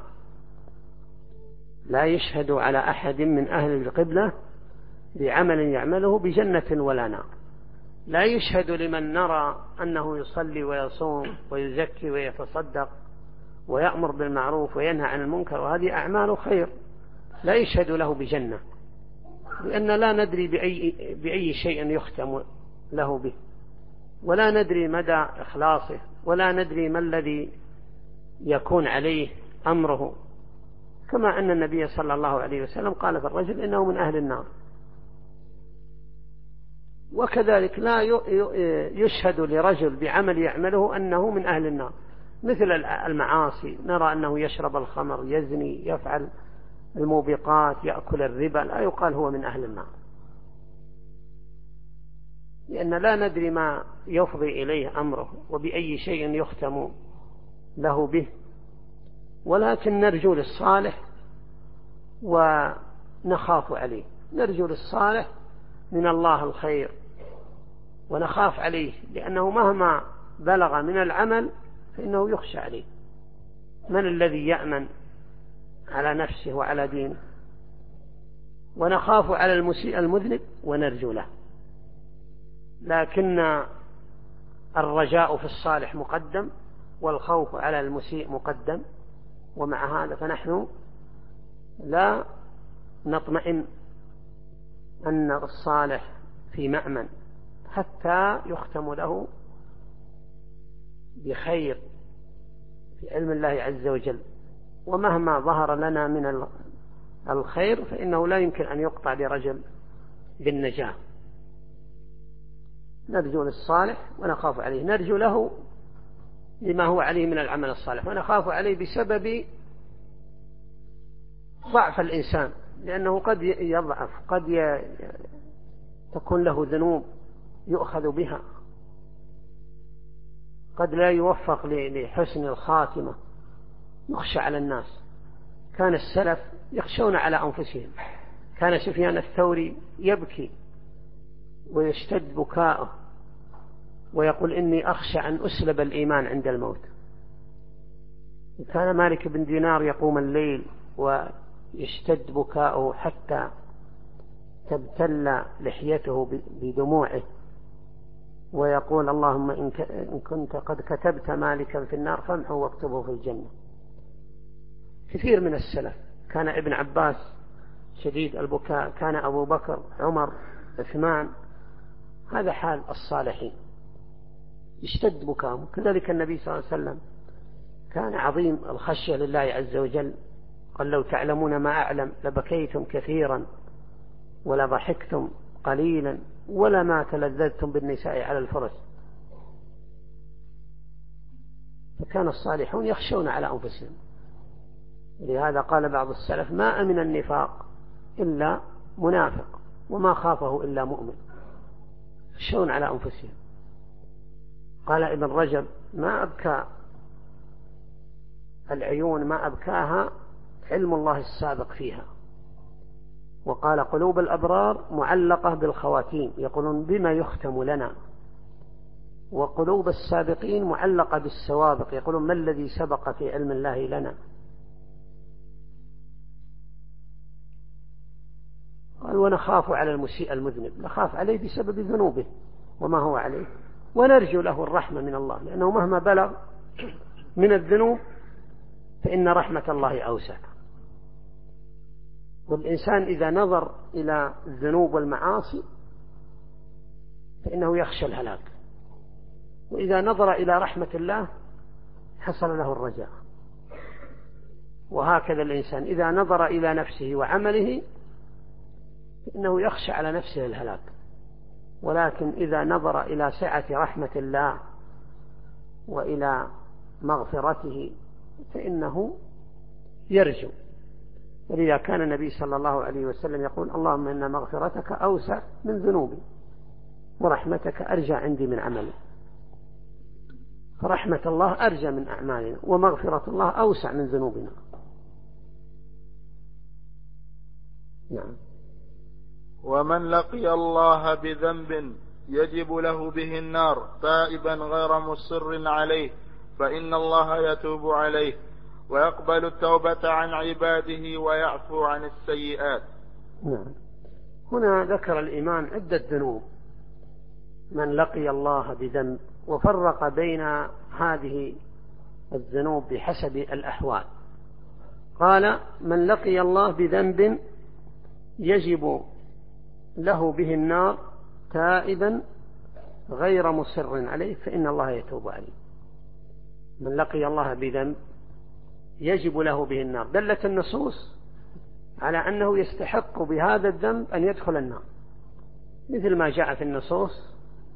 لا يشهد على أحد من أهل القبلة بعمل يعمله بجنة ولا نار. لا يشهد لمن نرى أنه يصلي ويصوم ويزكي ويتصدق ويأمر بالمعروف وينهى عن المنكر، وهذه أعمال خير، لا يشهد له بجنة، لأن لا ندري بأي شيء يختم له به، ولا ندري مدى إخلاصه، ولا ندري ما الذي يكون عليه أمره، كما أن النبي صلى الله عليه وسلم قال في الرجل إنه من أهل النار. وكذلك لا يشهد لرجل بعمل يعمله أنه من أهل النار، مثل المعاصي، نرى أنه يشرب الخمر، يزني، يفعل الموبقات، يأكل الربا، لا يقال هو من أهل النار، لأن لا ندري ما يفضي إليه أمره وبأي شيء يختم له به. ولكن نرجو للصالح ونخاف عليه، نرجو للصالح من الله الخير ونخاف عليه، لأنه مهما بلغ من العمل فإنه يخشى عليه. من الذي يأمن على نفسه وعلى دينه؟ ونخاف على المسيء المذنب ونرجو له. لكن الرجاء في الصالح مقدم، والخوف على المسيء مقدم، ومع هذا فنحن لا نطمئن أن الصالح في مأمن حتى يختم له بخير في علم الله عز وجل. ومهما ظهر لنا من الخير فإنه لا يمكن أن يقطع لرجل بالنجاة. نرجو للصالح ونخاف عليه، نرجو له لما هو عليه من العمل الصالح، ونخاف عليه بسبب ضعف الإنسان، لأنه قد يضعف، قد تكون له ذنوب يؤخذ بها، قد لا يوفق لحسن الخاتمة، يخشى على الناس. كان السلف يخشون على أنفسهم، كان سفيان الثوري يبكي ويشتد بكاؤه ويقول إني أخشى أن أسلب الإيمان عند الموت. كان مالك بن دينار يقوم الليل ويشتد بكاؤه حتى تبتل لحيته بدموعه، ويقول اللهم إن كنت قد كتبت مالكا في النار فامحه واكتبه في الجنة. كثير من السلف، كان ابن عباس شديد البكاء، كان أبو بكر، عمر، عثمان، هذا حال الصالحين، يشتد بكاهم. كذلك النبي صلى الله عليه وسلم كان عظيم الخشية لله عز وجل، قال لو تعلمون ما أعلم لبكيتم كثيرا ولضحكتم قليلا ولما تلذذتم بالنساء على الفرس. فكان الصالحون يخشون على أنفسهم، لهذا قال بعض السلف ما أمن النفاق إلا منافق وما خافه إلا مؤمن، يخشون على أنفسهم. قال ابن رجب ما أبكى العيون ما أبكاها علم الله السابق فيها. وقال قلوب الأبرار معلقة بالخواتيم، يقولون بما يختم لنا، وقلوب السابقين معلقة بالسوابق، يقولون ما الذي سبق في علم الله لنا. قال ونخاف على المسيء المذنب، نخاف عليه بسبب ذنوبه وما هو عليه، ونرجو له الرحمة من الله، لأنه مهما بلغ من الذنوب فإن رحمة الله أوسع. والإنسان إذا نظر إلى الذنوب والمعاصي فإنه يخشى الهلاك، وإذا نظر إلى رحمة الله حصل له الرجاء. وهكذا الإنسان إذا نظر إلى نفسه وعمله فإنه يخشى على نفسه الهلاك، ولكن إذا نظر إلى سعة رحمة الله وإلى مغفرته فإنه يرجو. ولذا كان النبي صلى الله عليه وسلم يقول اللهم إن مغفرتك أوسع من ذنوبي، ورحمتك أرجى عندي من عملي. فرحمة الله أرجى من أعمالنا، ومغفرة الله أوسع من ذنوبنا. نعم. ومن لقي الله بذنب يجب له به النار تائبا غير مصر عليه فإن الله يتوب عليه ويقبل التوبة عن عباده ويعفو عن السيئات. نعم. هنا ذكر الإمام عدة ذنوب من لقي الله بذنب، وفرق بين هذه الذنوب بحسب الأحوال. قال: من لقي الله بذنب يجب له به النار تائبا غير مصر عليه فإن الله يتوب عليه. من لقي الله بذنب يجب له به النار، دلت النصوص على أنه يستحق بهذا الذنب أن يدخل النار، مثل ما جاء في النصوص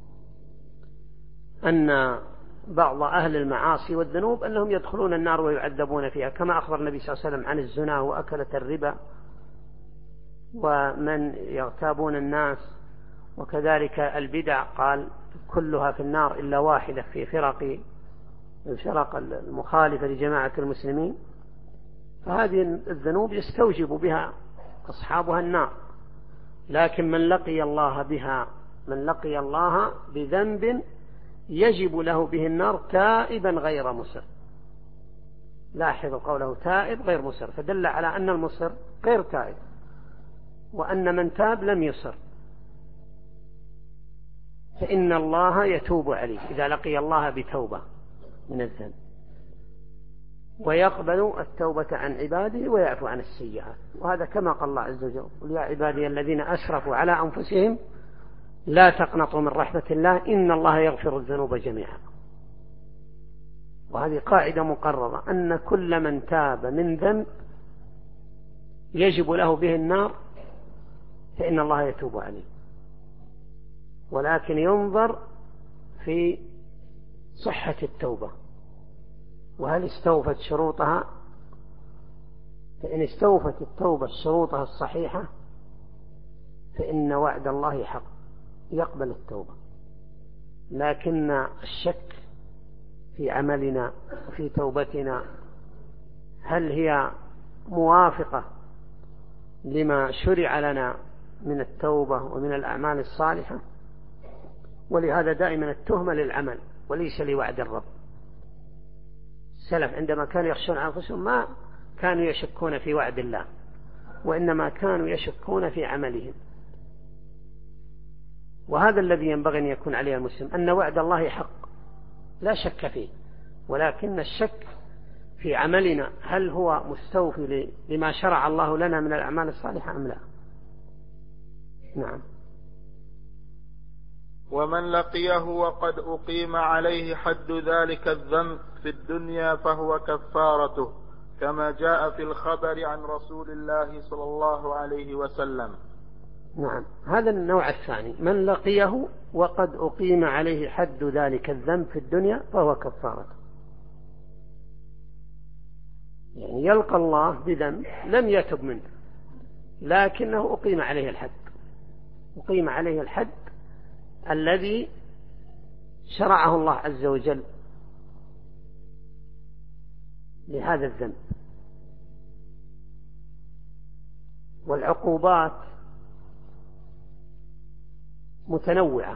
أن بعض أهل المعاصي والذنوب أنهم يدخلون النار ويعذبون فيها، كما أخبر النبي صلى الله عليه وسلم عن الزنا وأكلة الربا ومن يغتابون الناس، وكذلك البدع قال كلها في النار إلا واحدة في الفرق المخالفة لجماعة المسلمين. فهذه الذنوب يستوجب بها أصحابها النار. لكن من لقي الله بذنب يجب له به النار تائبا غير مصر. لاحظوا قوله تائب غير مصر، فدل على أن المصر غير تائب، وأن من تاب لم يصر، فإن الله يتوب عليه إذا لقي الله بتوبة من الذنب، ويقبل التوبة عن عباده ويعفو عن السيئات. وهذا كما قال الله عز وجل: قل يا عبادي الذين أسرفوا على أنفسهم لا تقنطوا من رحمة الله إن الله يغفر الذنوب جميعا. وهذه قاعدة مقررة أن كل من تاب من ذنب يجب له به النار فإن الله يتوب عليه، ولكن ينظر في صحة التوبة وهل استوفت شروطها. فإن استوفت التوبة شروطها الصحيحة فإن وعد الله حق يقبل التوبة. لكن الشك في عملنا وفي توبتنا هل هي موافقة لما شرع لنا من التوبة ومن الأعمال الصالحة، ولهذا دائما التهمة للعمل وليس لوعد الرب. السلف عندما كانوا يخشون أنفسهم ما كانوا يشكون في وعد الله، وإنما كانوا يشكون في عملهم. وهذا الذي ينبغي أن يكون عليه المسلم، أن وعد الله حق لا شك فيه، ولكن الشك في عملنا هل هو مستوفي لما شرع الله لنا من الأعمال الصالحة أم لا. نعم. ومن لقيه وقد أقيم عليه حد ذلك الذنب في الدنيا فهو كفارته كما جاء في الخبر عن رسول الله صلى الله عليه وسلم. نعم. هذا النوع الثاني، من لقيه وقد أقيم عليه حد ذلك الذنب في الدنيا فهو كفارته، يعني يلقى الله بذنب لم يتب منه لكنه أقيم عليه الحد، أقيم عليه الحد الذي شرعه الله عز وجل لهذا الذنب. والعقوبات متنوعة،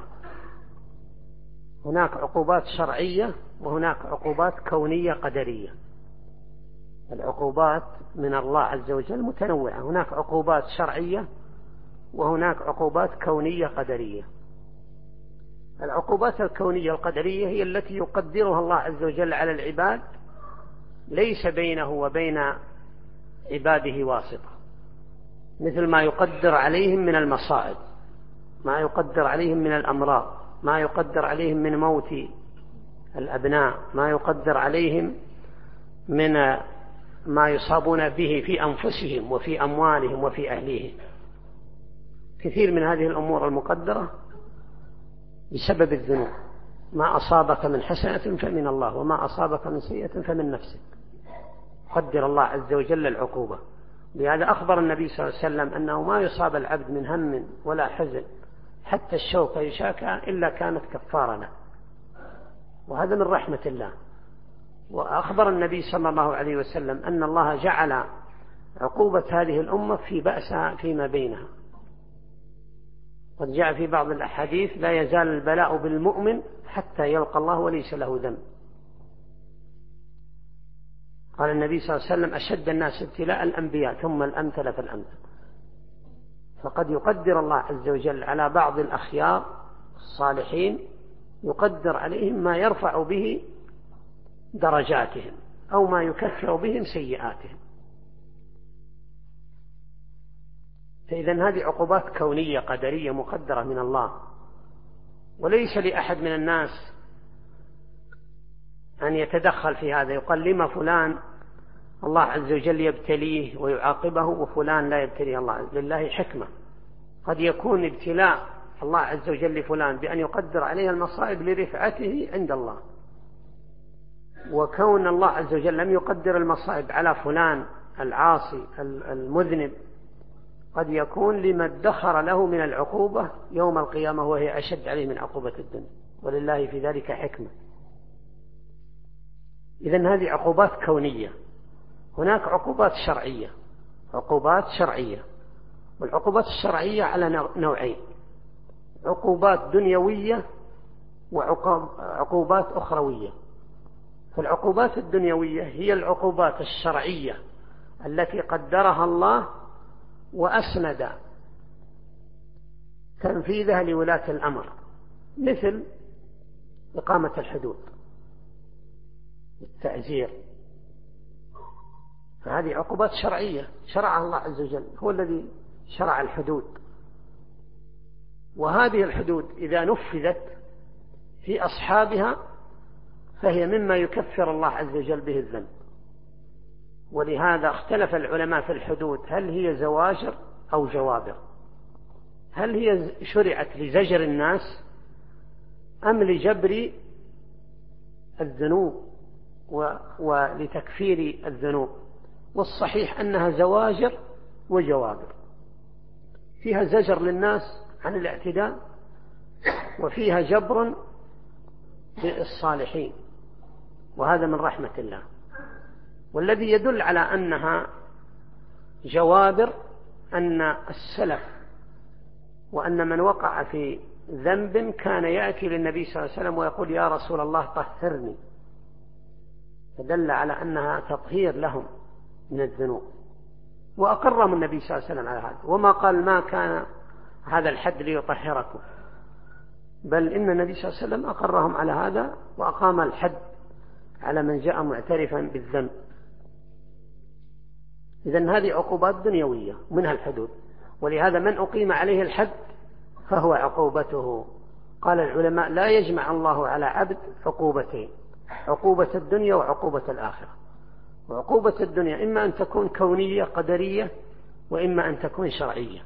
هناك عقوبات شرعية وهناك عقوبات كونية قدرية. العقوبات من الله عز وجل متنوعة، هناك عقوبات شرعية وهناك عقوبات كونية قدرية. العقوبات الكونية القدرية هي التي يقدرها الله عز وجل على العباد، ليس بينه وبين عباده واسطة، مثل ما يقدر عليهم من المصائب، ما يقدر عليهم من الأمراض، ما يقدر عليهم من موت الأبناء، ما يقدر عليهم من ما يصابون به في أنفسهم وفي أموالهم وفي أهليهم. كثير من هذه الأمور المقدرة بسبب الذنوب، ما أصابك من حسنة فمن الله وما أصابك من سيئة فمن نفسك، قدر الله عز وجل العقوبة. لهذا أخبر النبي صلى الله عليه وسلم أنه ما يصاب العبد من هم ولا حزن حتى الشوكة يشاكها إلا كانت كفارة له، وهذا من رحمة الله. وأخبر النبي صلى الله عليه وسلم أن الله جعل عقوبة هذه الأمة في بأسها فيما بينها. قد جاء في بعض الأحاديث: لا يزال البلاء بالمؤمن حتى يلقى الله وليس له ذنب. قال النبي صلى الله عليه وسلم: أشد الناس ابتلاء الأنبياء ثم الأمثل فالأمثل. فقد يقدر الله عز وجل على بعض الأخيار الصالحين، يقدر عليهم ما يرفع به درجاتهم أو ما يكفر بهم سيئاتهم. فإذن هذه عقوبات كونية قدرية مقدرة من الله، وليس لأحد من الناس أن يتدخل في هذا، يقال لما فلان الله عز وجل يبتليه ويعاقبه وفلان لا يبتليه الله. لله حكمة، قد يكون ابتلاء الله عز وجل لفلان بأن يقدر عليه المصائب لرفعته عند الله، وكون الله عز وجل لم يقدر المصائب على فلان العاصي المذنب قد يكون لما ادخر له من العقوبة يوم القيامة وهي أشد عليه من عقوبة الدنيا، ولله في ذلك حكمة. إذن هذه عقوبات كونية. هناك عقوبات شرعية، عقوبات شرعية، والعقوبات الشرعية على نوعين: عقوبات دنيوية وعقوبات أخروية. فالعقوبات الدنيوية هي العقوبات الشرعية التي قدرها الله وأسند تنفيذها لولاة الأمر، مثل إقامة الحدود والتعزير. فهذه عقوبات شرعية شرعها الله عز وجل، هو الذي شرع الحدود. وهذه الحدود إذا نفذت في أصحابها فهي مما يكفر الله عز وجل به الذنب. ولهذا اختلف العلماء في الحدود: هل هي زواجر أو جوابر؟ هل هي شرعت لزجر الناس أم لجبر الذنوب ولتكفير الذنوب؟ والصحيح أنها زواجر وجوابر، فيها زجر للناس عن الاعتداء وفيها جبر للصالحين، وهذا من رحمة الله. والذي يدل على أنها جوابر أن السلف وأن من وقع في ذنب كان يأتي للنبي صلى الله عليه وسلم ويقول: يا رسول الله طهرني، فدل على أنها تطهير لهم من الذنوب. وأقرهم النبي صلى الله عليه وسلم على هذا، وما قال ما كان هذا الحد ليطهركم، بل إن النبي صلى الله عليه وسلم أقرهم على هذا وأقام الحد على من جاء معترفا بالذنب. إذن هذه عقوبات دنيوية منها الحدود، ولهذا من أقيم عليه الحد فهو عقوبته. قال العلماء: لا يجمع الله على عبد عقوبتين: عقوبة الدنيا وعقوبة الآخرة. وعقوبة الدنيا إما أن تكون كونية قدرية وإما أن تكون شرعية.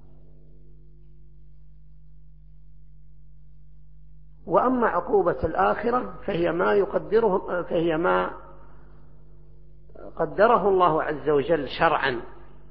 وأما عقوبة الآخرة فهي ما قدره الله عز وجل شرعا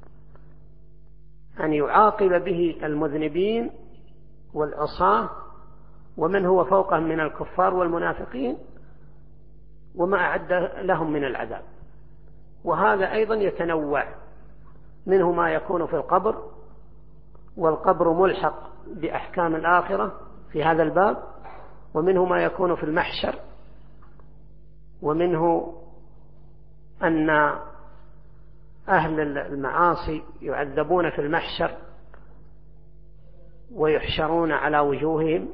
أن يعاقب به المذنبين والعصاة ومن هو فوقهم من الكفار والمنافقين وما أعد لهم من العذاب. وهذا أيضا يتنوع، منه ما يكون في القبر، والقبر ملحق بأحكام الآخرة في هذا الباب، ومنه ما يكون في المحشر، ومنه أن أهل المعاصي يعذبون في المحشر ويحشرون على وجوههم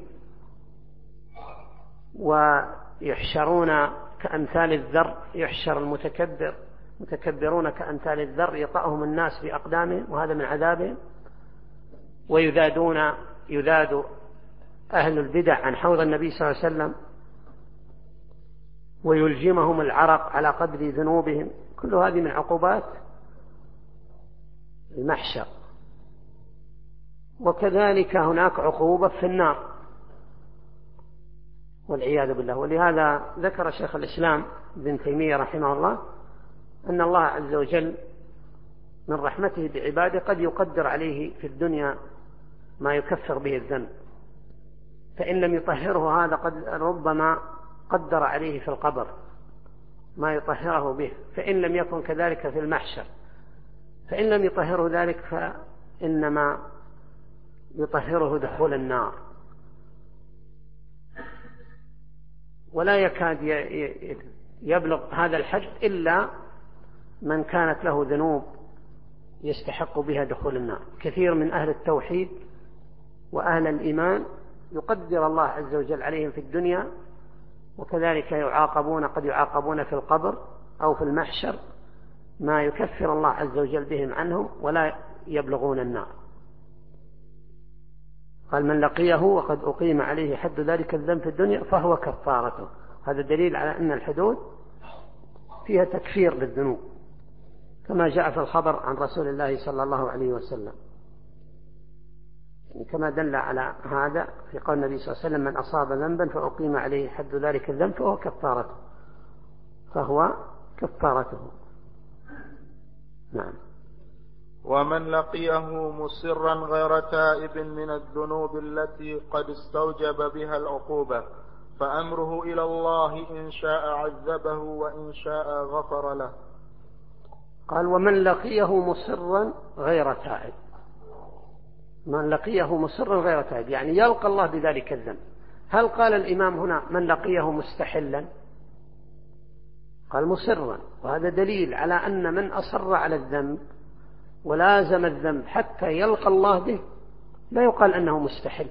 ويحشرون كأمثال الذر، يحشر متكبرون كأمثال الذر يطأهم الناس بأقدامهم، وهذا من عذابهم. يذاد أهل البدع عن حوض النبي صلى الله عليه وسلم ويلجمهم العرق على قدر ذنوبهم. كل هذه من عقوبات المحشر. وكذلك هناك عقوبة في النار والعياذ بالله. ولهذا ذكر شيخ الإسلام ابن تيمية رحمه الله أن الله عز وجل من رحمته بعباده قد يقدر عليه في الدنيا ما يكفر به الذنب، فإن لم يطهره هذا قد ربما قدر عليه في القبر ما يطهره به، فإن لم يكن كذلك في المحشر، فإن لم يطهره ذلك فإنما يطهره دخول النار. ولا يكاد يبلغ هذا الحد إلا من كانت له ذنوب يستحق بها دخول النار. كثير من أهل التوحيد وأهل الإيمان يقدر الله عز وجل عليهم في الدنيا، وكذلك قد يعاقبون في القبر أو في المحشر ما يكفر الله عز وجل بهم عنهم ولا يبلغون النار. قال من لقيه وقد أقيم عليه حد ذلك الذنب في الدنيا فهو كفارته. هذا دليل على أن الحدود فيها تكفير للذنوب، كما جاء في الخبر عن رسول الله صلى الله عليه وسلم، كما دل على هذا في قول النبي صلى الله عليه وسلم من أصاب ذنبا فأقيم عليه حد ذلك الذنب فهو كفارته. نعم. ومن لقيه مصرا غير تائب من الذنوب التي قد استوجب بها العقوبة فأمره إلى الله إن شاء عذبه وإن شاء غفر له. قال ومن لقيه مصرا غير تائب. من لقيه مصرا غير تائب يعني يلقى الله بذلك الذنب. هل قال الإمام هنا من لقيه مستحلا؟ قال مصرا، وهذا دليل على أن من أصر على الذنب ولازم الذنب حتى يلقى الله به لا يقال أنه مستحل،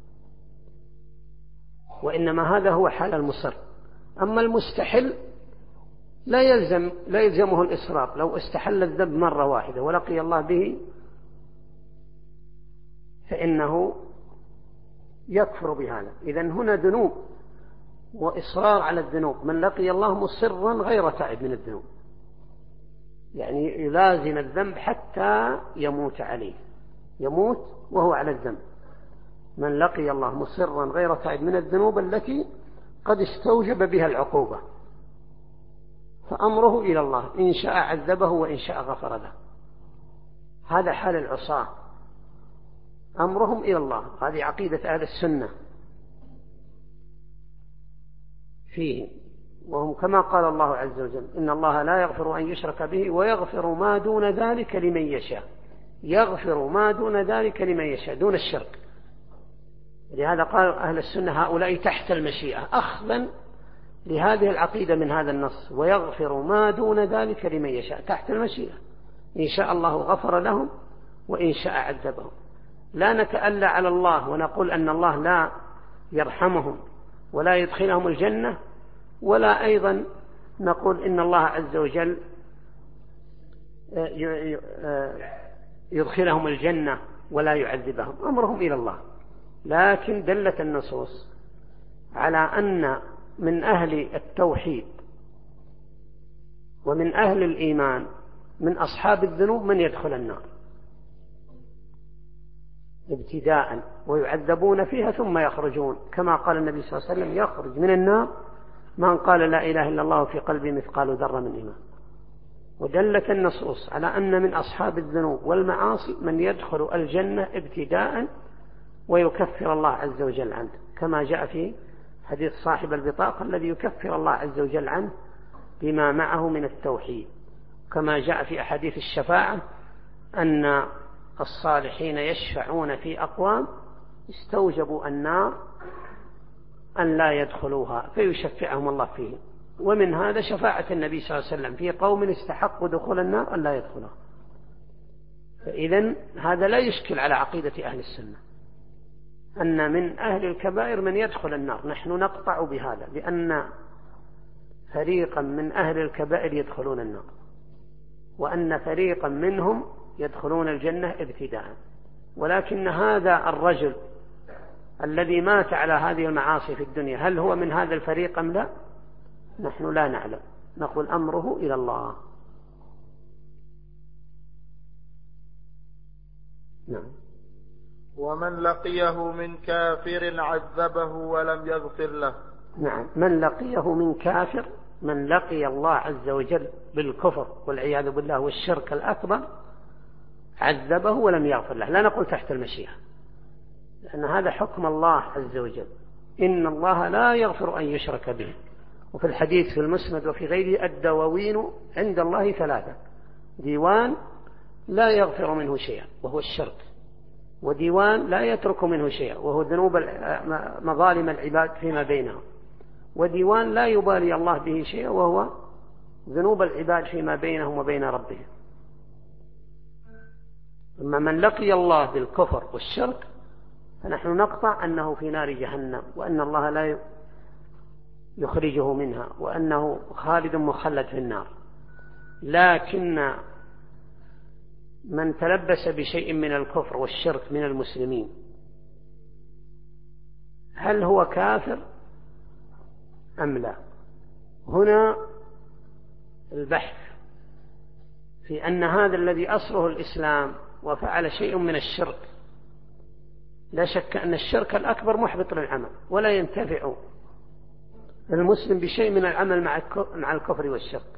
وإنما هذا هو حال المصر. أما المستحل لا يلزمه الإصرار، لو استحل الذنب مرة واحدة ولقي الله به فإنه يكفر بهذا. إذن هنا ذنوب وإصرار على الذنوب. من لقي الله مصرا غير تائب من الذنوب يعني يلازم الذنب حتى يموت عليه، يموت وهو على الذنب. من لقي الله مصرا غير تائب من الذنوب التي قد استوجب بها العقوبة فأمره إلى الله إن شاء عذبه وإن شاء غفر له. هذا حال العصاة، أمرهم إلى الله. هذه عقيدة أهل السنة فيه، وهم كما قال الله عز وجل إن الله لا يغفر أن يشرك به ويغفر ما دون ذلك لمن يشاء. يغفر ما دون ذلك لمن يشاء دون الشرك. لهذا قال أهل السنة هؤلاء تحت المشيئة أخذا لهذه العقيدة من هذا النص، ويغفر ما دون ذلك لمن يشاء تحت المشيئة. إن شاء الله غفر لهم وإن شاء عذبهم. لا نتألى على الله ونقول أن الله لا يرحمهم ولا يدخلهم الجنة، ولا أيضا نقول إن الله عز وجل يدخلهم الجنة ولا يعذبهم. أمرهم إلى الله. لكن دلت النصوص على أن من أهل التوحيد ومن أهل الإيمان من أصحاب الذنوب من يدخل النار ابتداء ويعذبون فيها ثم يخرجون، كما قال النبي صلى الله عليه وسلم يخرج من النار من قال لا إله إلا الله في قلبه مثقال ذرة من إيمان. ودلت النصوص على أن من أصحاب الذنوب والمعاصي من يدخل الجنة ابتداء ويكفر الله عز وجل عنه، كما جاء في حديث صاحب البطاقة الذي يكفر الله عز وجل عنه بما معه من التوحيد، كما جاء في أحاديث الشفاعة أن الصالحين يشفعون في أقوام استوجبوا النار أن لا يدخلوها فيشفعهم الله فيه. ومن هذا شفاعة النبي صلى الله عليه وسلم في قوم استحقوا دخول النار أن لا يدخلوها. فإذن هذا لا يشكل على عقيدة أهل السنة أن من أهل الكبائر من يدخل النار. نحن نقطع بهذا لأن فريقا من أهل الكبائر يدخلون النار، وأن فريقا منهم يدخلون الجنة ابتداء. ولكن هذا الرجل الذي مات على هذه المعاصي في الدنيا هل هو من هذا الفريق أم لا؟ نحن لا نعلم، نقول أمره إلى الله. نعم. ومن لقيه من كافر عذبه ولم يغفر له. نعم، من لقيه من كافر، من لقي الله عز وجل بالكفر والعياذ بالله والشرك الأكبر عذبه ولم يغفر له. لا نقول تحت المشيئة، لأن هذا حكم الله عز وجل، إن الله لا يغفر أن يشرك به. وفي الحديث في المسند وفي غيره: الدواوين عند الله ثلاثة: ديوان لا يغفر منه شيئا وهو الشرك، وديوان لا يترك منه شيئا وهو ذنوب مظالم العباد فيما بينهم، وديوان لا يبالي الله به شيئا وهو ذنوب العباد فيما بينهم وبين ربهم. أما من لقي الله بالكفر والشرك فنحن نقطع أنه في نار جهنم، وأن الله لا يخرجه منها، وأنه خالد مخلد في النار. لكن من تلبس بشيء من الكفر والشرك من المسلمين هل هو كافر أم لا؟ هنا البحث في أن هذا الذي أصله الإسلام وفعل شيء من الشرك، لا شك أن الشرك الأكبر محبط للعمل، ولا ينتفع المسلم بشيء من العمل مع الكفر والشرك.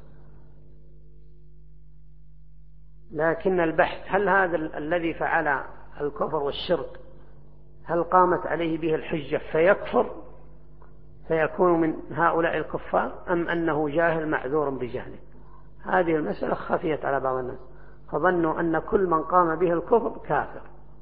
لكن البحث هل هذا الذي فعل الكفر والشرك هل قامت عليه به الحجة فيكفر فيكون من هؤلاء الكفار، أم أنه جاهل معذور بجهله؟ هذه المسألة خفيت على بعض الناس، فظنوا أن كل من قام به الكفر كافر،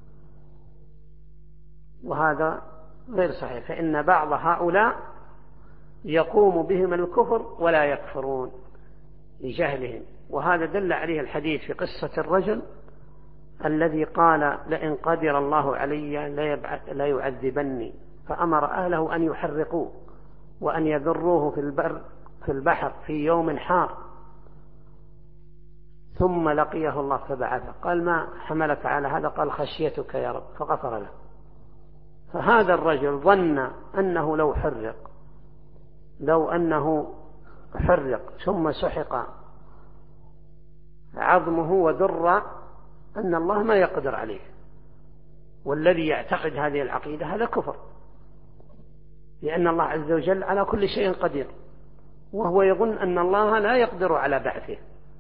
وهذا غير صحيح، فإن بعض هؤلاء يقوم بهم الكفر ولا يكفرون لجهلهم. وهذا دل عليه الحديث في قصة الرجل الذي قال: لئن قدر الله علي لا يعذبني، فأمر أهله أن يحرقوه وأن يذروه في البحر في يوم حار، ثم لقيه الله فبعثه. قال: ما حملك على هذا؟ قال: خشيتك يا رب، فغفر له. فهذا الرجل ظن أنه لو أنه حرق ثم سحق عظمه وذر أن الله ما يقدر عليه، والذي يعتقد هذه العقيدة هذا كفر، لأن الله عز وجل على كل شيء قدير، وهو يظن أن الله لا يقدر على بعثه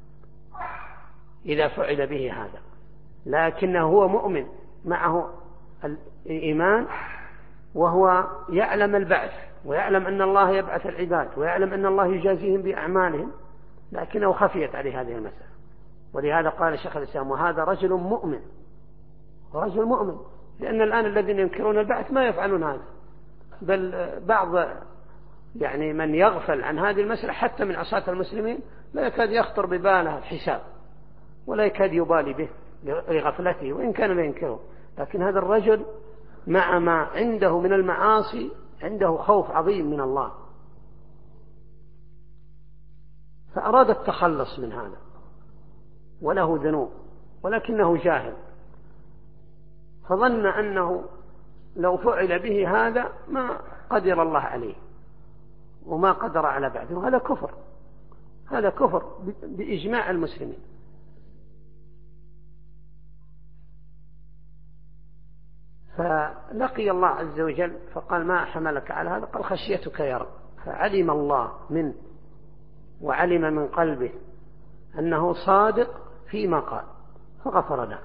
إذا فعل به هذا. لكنه هو مؤمن معه الإيمان، وهو يعلم البعث، ويعلم أن الله يبعث العباد، ويعلم أن الله يجازيهم بأعمالهم، لكنه خفيت عليه هذه المسألة. ولهذا قال شيخ الإسلام: وهذا رجل مؤمن، لأن الآن الذين ينكرون البعث ما يفعلون هذا، بل بعض من يغفل عن هذه المسألة حتى من عصاة المسلمين لا يكاد يخطر بباله الحساب، ولا يكاد يبالي به لغفلته، وإن كان لا ينكره. لكن هذا الرجل مع ما عنده من المعاصي عنده خوف عظيم من الله، فأراد التخلص من هذا، وله ذنوب ولكنه جاهل، فظن أنه لو فعل به هذا ما قدر الله عليه وما قدر على بعده، وهذا كفر، هذا كفر بإجماع المسلمين. فلقي الله عز وجل فقال: ما حملك على هذا؟ قال: خشيتك يا رب. فعلم الله منه وعلم من قلبه أنه صادق فيما قال فغفر له.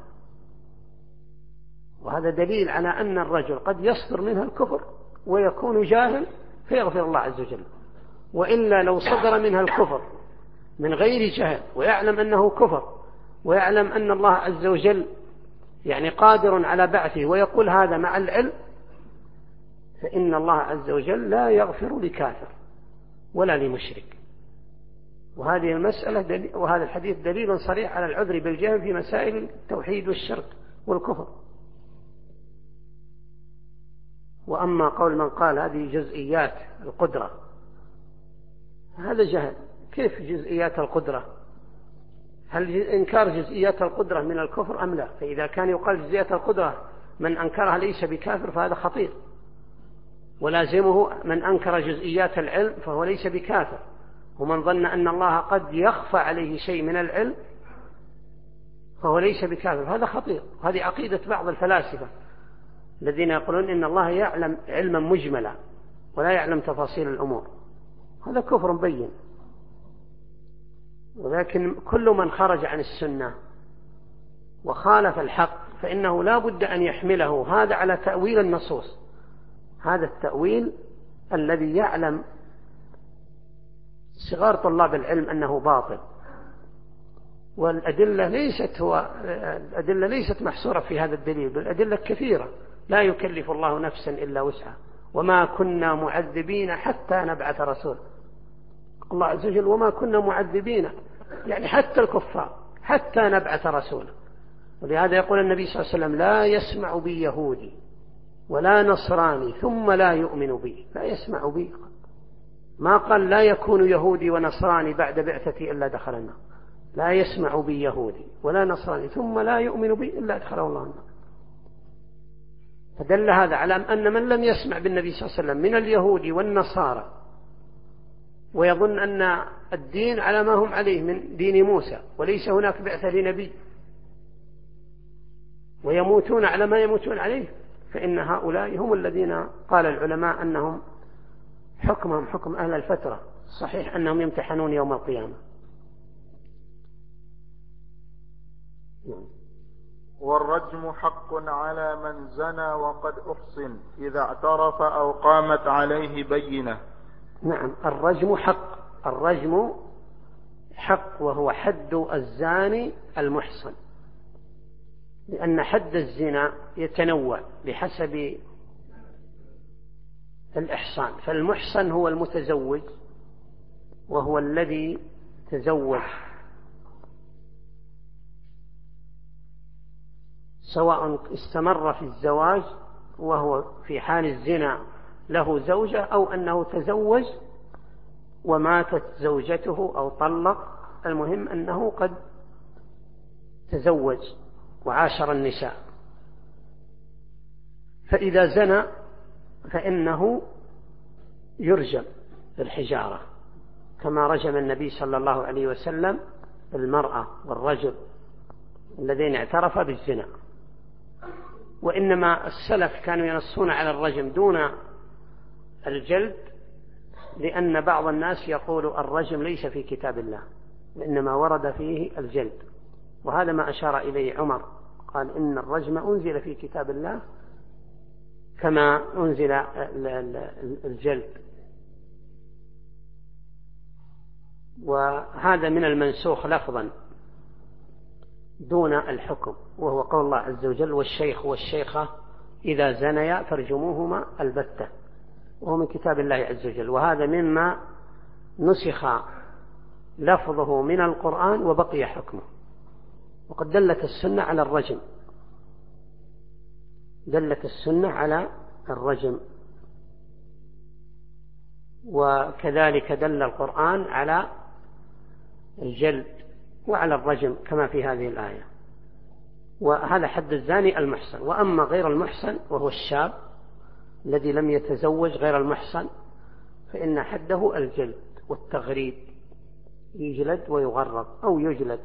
وهذا دليل على أن الرجل قد يصدر منه الكفر ويكون جاهل فيغفر الله عز وجل، وإلا لو صدر منها الكفر من غير جهل ويعلم أنه كفر ويعلم أن الله عز وجل قادر على بعثه ويقول هذا مع العلم، فإن الله عز وجل لا يغفر لكافر ولا لمشرك. وهذه المسألة وهذا الحديث دليل صريح على العذر بالجهل في مسائل التوحيد والشرك والكفر. وأما قول من قال هذه جزئيات القدرة، هذا جهل. كيف جزئيات القدرة؟ هل إنكار جزئيات القدرة من الكفر أم لا؟ فإذا كان يقال جزئيات القدرة من أنكرها ليس بكافر فهذا خطير، ولازمه من أنكر جزئيات العلم فهو ليس بكافر، ومن ظن أن الله قد يخفى عليه شيء من العلم فهو ليس بكافر، هذا خطير. هذه عقيدة بعض الفلاسفة الذين يقولون إن الله يعلم علما مجملا ولا يعلم تفاصيل الأمور، هذا كفر بين. ولكن كل من خرج عن السنة وخالف الحق فإنه لا بد أن يحمله هذا على تأويل النصوص، هذا التأويل الذي يعلم صغار طلاب العلم أنه باطل. والأدلة ليست محصورة في هذا الدليل، بل الأدلة كثيرة. لا يكلف الله نفسا إلا وسعها، وما كنا معذبين حتى نبعث رسولا. الله عز وجل وما كنا معذبين، يعني حتى الكفار، حتى نبعث رسولا. ولهذا يقول النبي صلى الله عليه وسلم: لا يسمع بي يهودي ولا نصراني ثم لا يؤمن بي. لا يسمع بي، ما قال لا يكون يهودي ونصراني بعد بعثتي إلا دخل النار. لا يسمع بي يهودي ولا نصراني ثم لا يؤمن بي إلا أدخله الله النار. فدل هذا على أن من لم يسمع بالنبي صلى الله عليه وسلم من اليهود والنصارى ويظن أن الدين على ما هم عليه من دين موسى وليس هناك بعثة لنبي ويموتون على ما يموتون عليه، فإن هؤلاء هم الذين قال العلماء أنهم حكمهم حكم أهل الفترة، صحيح أنهم يمتحنون يوم القيامة. والرجم حق على من زنى وقد أحصن إذا اعترف أو قامت عليه بينة. نعم، الرجم حق. الرجم حق، وهو حد الزاني المحصن، لأن حد الزنا يتنوع بحسب الإحصان. فالمحصن هو المتزوج، وهو الذي تزوج سواء استمر في الزواج وهو في حال الزنا له زوجة، أو أنه تزوج وماتت زوجته أو طلق، المهم أنه قد تزوج وعاشر النساء. فإذا زنى فإنه يرجم بالحجارة، كما رجم النبي صلى الله عليه وسلم المرأة والرجل الذين اعترفا بالزنا. وإنما السلف كانوا ينصون على الرجم دون الجلد، لأن بعض الناس يقول الرجم ليس في كتاب الله، وإنما ورد فيه الجلد. وهذا ما أشار إليه عمر، قال إن الرجم أنزل في كتاب الله كما أنزل الجلد. وهذا من المنسوخ لفظا دون الحكم، وهو قول الله عز وجل: والشيخ والشيخة إذا زنيا فارجموهما البتة، وهو من كتاب الله عز وجل. وهذا مما نسخ لفظه من القرآن وبقي حكمه. وقد دلت السنة على الرجم، دلت السنة على الرجم، وكذلك دل القرآن على الجلد وعلى الرجم كما في هذه الآية. وهذا حد الزاني المحصن. وأما غير المحصن وهو الشاب الذي لم يتزوج غير المحصن، فإن حده الجلد والتغريب، يجلد ويغرب أو يجلد،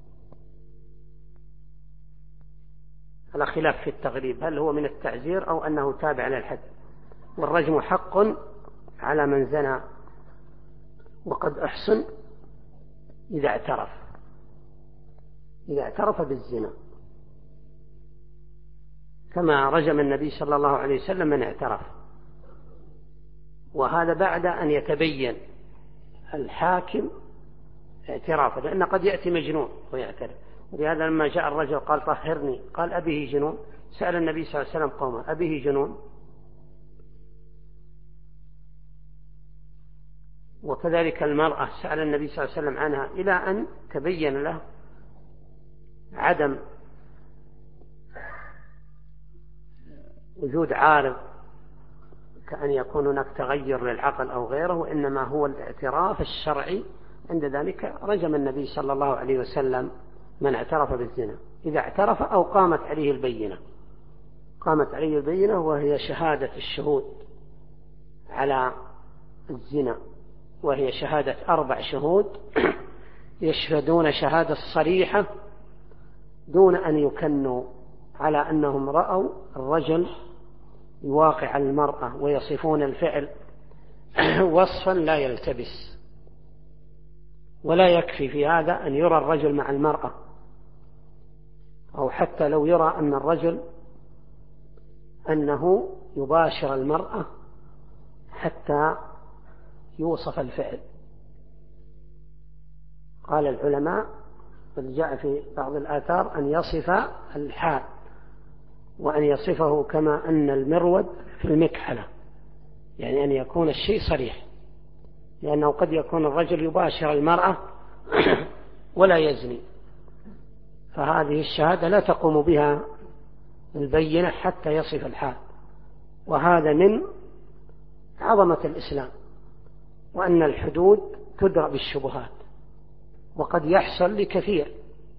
على خلاف في التغريب هل هو من التعزير أو أنه تابع للحد. والرجم حق على من زنى وقد أحصن إذا اعترف بالزنا، كما رجم النبي صلى الله عليه وسلم من اعترف. وهذا بعد أن يتبين الحاكم اعترافه، لأن قد يأتي مجنون ويعترف. ولهذا لما جاء الرجل قال طهرني، قال أبيه جنون، سأل النبي صلى الله عليه وسلم قومه: أبيه جنون؟ وكذلك المرأة سأل النبي صلى الله عليه وسلم عنها، إلى أن تبين له عدم وجود عارض كأن يكون هناك تغير للعقل أو غيره، وإنما هو الاعتراف الشرعي. عند ذلك رجم النبي صلى الله عليه وسلم من اعترف بالزنا إذا اعترف أو قامت عليه البينة. قامت عليه البينة وهي شهادة الشهود على الزنا، وهي شهادة 4 شهود يشهدون شهادة صريحة دون أن يكنوا على أنهم رأوا الرجل يواقع المرأة، ويصفون الفعل وصفا لا يلتبس. ولا يكفي في هذا أن يرى الرجل مع المرأة، أو حتى لو يرى أن الرجل أنه يباشر المرأة حتى يوصف الفعل. قال العلماء بل جاء في بعض الآثار أن يصف الحال، وأن يصفه كما أن المرود في المكحلة، يعني أن يكون الشيء صريح، لأنه قد يكون الرجل يباشر المرأة ولا يزني، فهذه الشهادة لا تقوم بها البينة حتى يصف الحال. وهذا من عظمة الإسلام، وأن الحدود تدرأ بالشبهات. وقد يحصل لكثير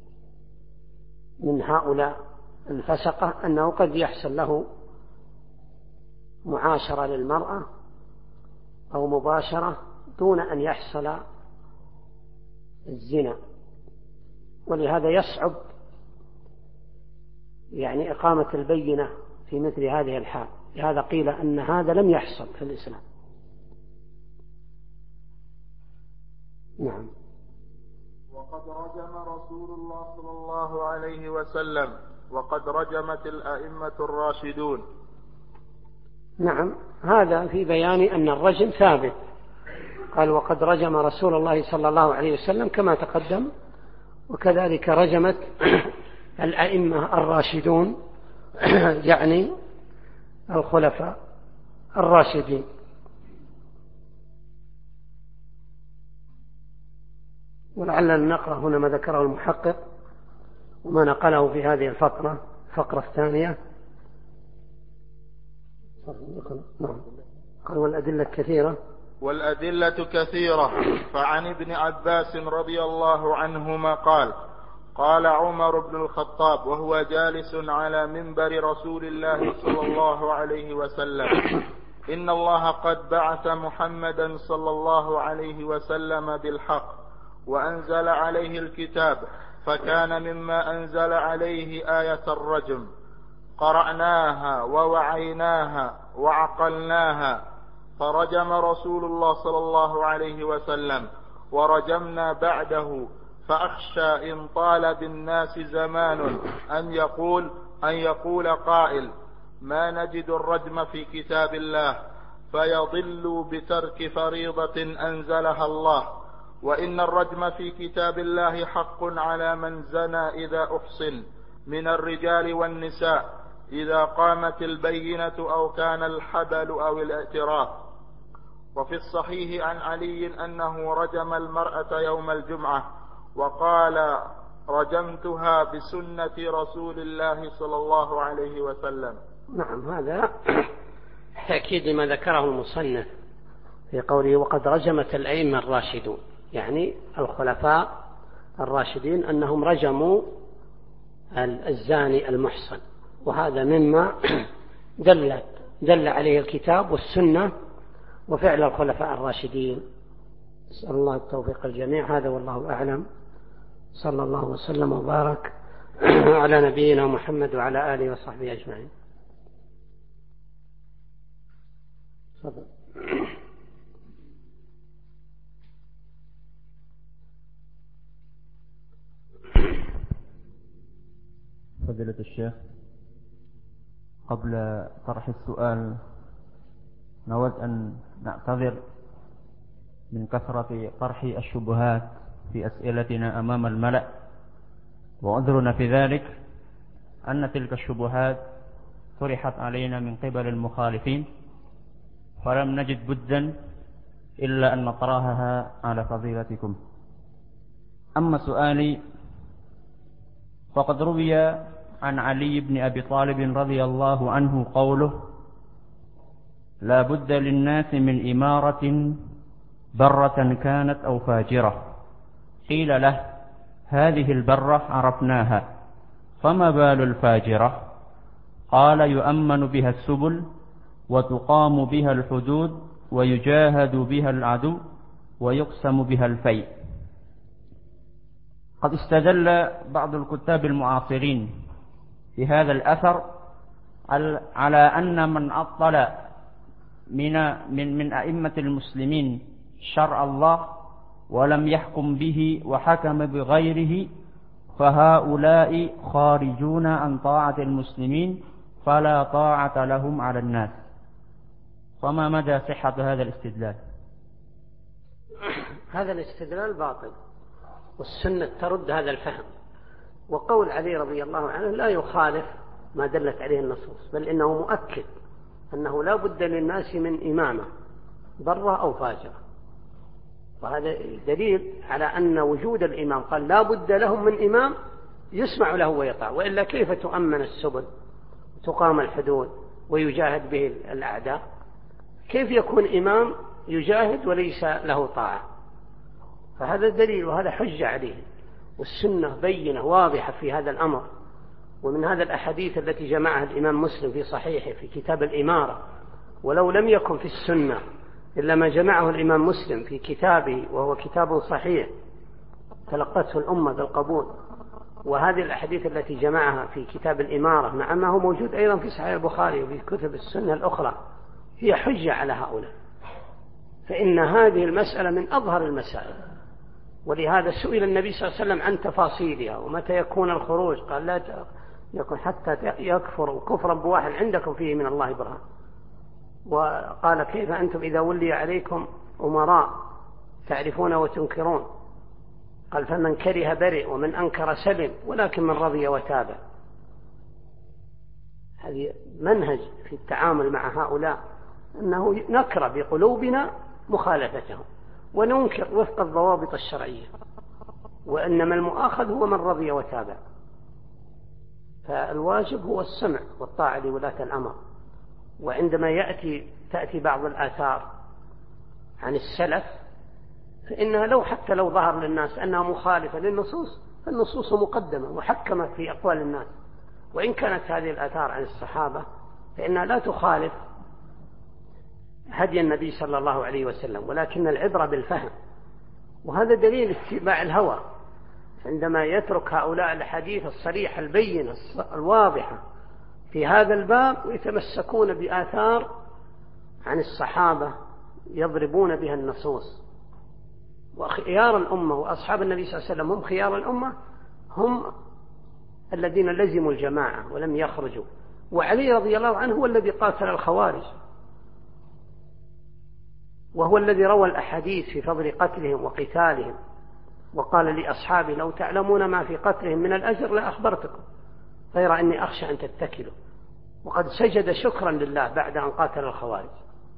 من هؤلاء الفسقة أنه قد يحصل له معاشرة للمرأة أو مباشرة دون أن يحصل الزنا، ولهذا يصعب يعني إقامة البينة في مثل هذه الحال. لهذا قيل أن هذا لم يحصل في الإسلام. نعم. وقد رجم رسول الله صلى الله عليه وسلم وقد رجمت الأئمة الراشدون. نعم، هذا في بيان أن الرجم ثابت. قال وقد رجم رسول الله صلى الله عليه وسلم كما تقدم، وكذلك رجمت الأئمة الراشدون يعني الخلفاء الراشدين. ولعلنا نقرأ هنا ما ذكره المحقق وما نقله في هذه الفقرة الثانية. قال والأدلة كثيرة. فعن ابن عباس رضي الله عنهما قال قال عمر بن الخطاب وهو جالس على منبر رسول الله صلى الله عليه وسلم: إن الله قد بعث محمدا صلى الله عليه وسلم بالحق وأنزل عليه الكتاب، فكان مما أنزل عليه آية الرجم، قرأناها ووعيناها وعقلناها، فرجم رسول الله صلى الله عليه وسلم ورجمنا بعده، فأخشى إن طال بالناس زمان أن يقول قائل ما نجد الرجم في كتاب الله، فيضلوا بترك فريضة أنزلها الله. وإن الرجم في كتاب الله حق على من زنى إذا أحصن من الرجال والنساء، إذا قامت البينة أو كان الحبل أو الاعتراف. وفي الصحيح عن علي أنه رجم المرأة يوم الجمعة وقال رجمتها بسنة رسول الله صلى الله عليه وسلم. نعم، هذا تأكيد لما ذكره المصنف في قوله وقد رجمت الأئمة الراشدون، يعني الخلفاء الراشدين أنهم رجموا الزاني المحصن، وهذا مما دل عليه الكتاب والسنة وفعل الخلفاء الراشدين. نسأل الله التوفيق الجميع. هذا والله أعلم. صلى الله وسلم وبارك على نبينا محمد وعلى آله وصحبه أجمعين. فضيلة الشيخ، قبل طرح السؤال نود أن نعتذر من كثرة طرح الشبهات في أسئلتنا أمام الملأ، وعذرنا في ذلك أن تلك الشبهات طرحت علينا من قبل المخالفين، فلم نجد بدا إلا أن نطرحها على فضيلتكم. أما سؤالي فقد روي عن علي بن أبي طالب رضي الله عنه قوله: لا بد للناس من إمارة برة كانت أو فاجرة. قيل له: هذه البرة عرفناها، فما بال الفاجرة؟ قال: يؤمن بها السبل، وتقام بها الحدود، ويجاهد بها العدو، ويقسم بها الفيء. قد استدل بعض الكتاب المعاصرين في هذا الأثر على أن من عطل من أئمة المسلمين شرع الله ولم يحكم به وحكم بغيره فهؤلاء خارجون عن طاعة المسلمين فلا طاعة لهم على الناس. فما مدى صحة هذا الاستدلال؟ هذا الاستدلال باطل، والسنة ترد هذا الفهم. وقول علي رضي الله عنه لا يخالف ما دلت عليه النصوص، بل إنه مؤكد أنه لا بد للناس من إمامة برة أو فاجرة. وهذا دليل على أن وجود الإمام قال لا بد لهم من إمام يسمع له ويطاع، وإلا كيف تؤمن السبل وتقام الحدود ويجاهد به الأعداء؟ كيف يكون إمام يجاهد وليس له طاعة؟ فهذا دليل وهذا حجة عليه، والسنة بينة واضحة في هذا الأمر. ومن هذا الأحاديث التي جمعها الإمام مسلم في صحيحه في كتاب الإمارة، ولو لم يكن في السنة إلا ما جمعه الإمام مسلم في كتابه وهو كتاب صحيح تلقته الأمة بالقبول. وهذه الأحاديث التي جمعها في كتاب الإمارة مع ما هو موجود أيضا في صحيح البخاري وفي كتب السنة الأخرى هي حجة على هؤلاء، فإن هذه المسألة من أظهر المسائل. ولهذا سئل النبي صلى الله عليه وسلم عن تفاصيلها ومتى يكون الخروج، قال لا يكون حتى يكفر كفرا بواحد عندكم فيه من الله برهان. وقال كيف أنتم إذا ولي عليكم أمراء تعرفون وتنكرون؟ قال فمن كره برئ ومن أنكر سلم، ولكن من رضي وتابع. هذه منهج في التعامل مع هؤلاء، أنه نكره بقلوبنا مخالفتهم وننكر وفق الضوابط الشرعية، وإنما المؤاخذ هو من رضي وتابع. فالواجب هو السمع والطاعة لولاة الأمر. وعندما تأتي بعض الآثار عن السلف فإنها حتى لو ظهر للناس أنها مخالفة للنصوص، فالنصوص مقدمة محكمة في أقوال الناس. وإن كانت هذه الآثار عن الصحابة فإنها لا تخالف هدي النبي صلى الله عليه وسلم، ولكن العبرة بالفهم. وهذا دليل اتباع الهوى، عندما يترك هؤلاء الحديث الصريح البين الواضحة في هذا الباب ويتمسكون بآثار عن الصحابة يضربون بها النصوص. وخيار الأمة وأصحاب النبي صلى الله عليه وسلم هم خيار الأمة، هم الذين لزموا الجماعة ولم يخرجوا. وعلي رضي الله عنه هو الذي قاتل الخوارج، وهو الذي روى الأحاديث في فضل قتلهم وقتالهم، وقال لأصحابه لو تعلمون ما في قتلهم من الأجر لأخبرتكم غير أني أخشى أن تتكلوا. وقد سجد شكرا لله بعد أن قاتل الخوارج.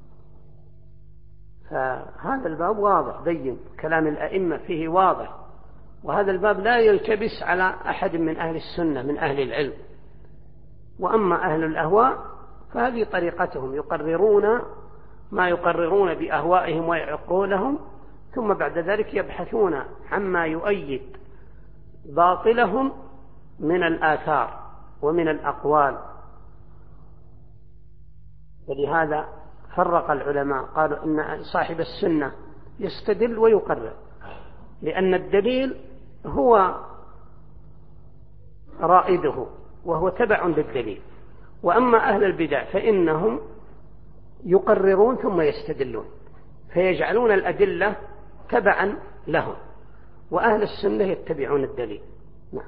فهذا الباب واضح بين، كلام الأئمة فيه واضح، وهذا الباب لا يلتبس على أحد من أهل السنة من أهل العلم. وأما أهل الأهواء فهذه طريقتهم، يقررون ما يقررون بأهوائهم ويعقولهم، ثم بعد ذلك يبحثون عما يؤيد باطلهم من الآثار ومن الأقوال. ولهذا فرق العلماء، قالوا إن صاحب السنة يستدل ويقرر، لأن الدليل هو رائده وهو تبع للدليل. وأما أهل البدع فإنهم يقررون ثم يستدلون، فيجعلون الأدلة تبعا لهم، وأهل السنة يتبعون الدليل. نعم.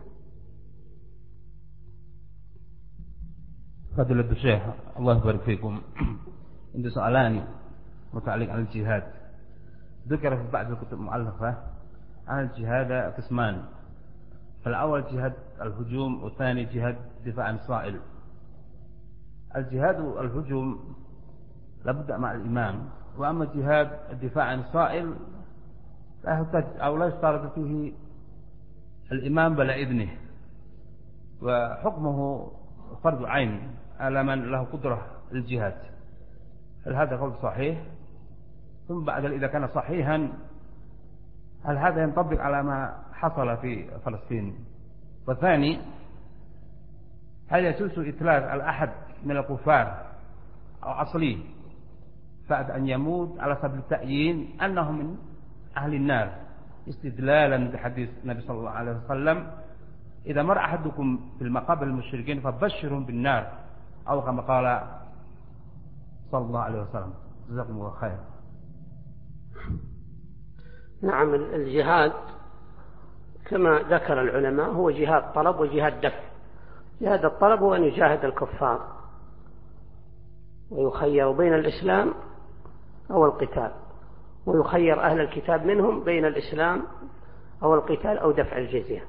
فضيلة الشيخ الله يبارك فيكم، عندي سؤالان متعلق عن الجهاد. ذكر في بعض الكتب المؤلفة عن الجهاد قسمان، فالأول جهاد الهجوم، والثاني جهاد دفاع عن الصائل. الجهاد الهجوم لابد مع الإمام، وأما جهاد الدفاع عن الصائل لا يحتاج أو لا يشترط فيه الإمام بل إذنه، وحكمه فرض عين على من له قدرة للجهاد. هل هذا قول صحيح؟ ثم بعد إذا كان صحيحا هل هذا ينطبق على ما حصل في فلسطين؟ والثاني، هل يجوز إتلاف الأحد من الكفار أو أصليه بعد أن يموت على سبيل التأيين أنه من أهل النار، استدلالا بحديث النبي صلى الله عليه وسلم إذا مر أحدكم في المقابر المشركين فبشرهم بالنار، أو كما قال صلى الله عليه وسلم. جزاكم الله خير. نعم، الجهاد كما ذكر العلماء هو جهاد طلب وجهاد دفع. جهاد الطلب هو أن يجاهد الكفار ويخير بين الإسلام أو القتال، ويخير أهل الكتاب منهم بين الإسلام أو القتال أو دفع الجزية.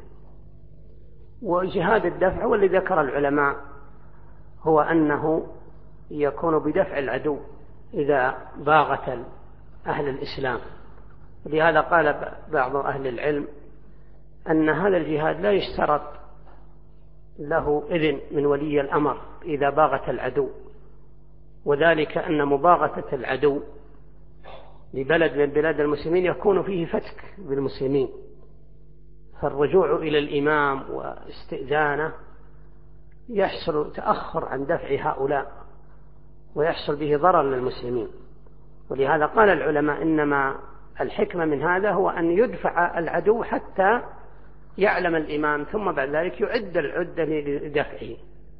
وجهاد الدفع والذي ذكر العلماء هو أنه يكون بدفع العدو إذا باغت أهل الإسلام. لهذا قال بعض أهل العلم أن هذا الجهاد لا يشترط له إذن من ولي الأمر إذا باغت العدو، وذلك أن مباغتة العدو لبلد من بلاد المسلمين يكون فيه فتك بالمسلمين، فالرجوع إلى الإمام واستئذانه يحصل تأخر عن دفع هؤلاء ويحصل به ضرر للمسلمين. ولهذا قال العلماء إنما الحكمة من هذا هو أن يدفع العدو حتى يعلم الإمام، ثم بعد ذلك يعد العدة لدفعه.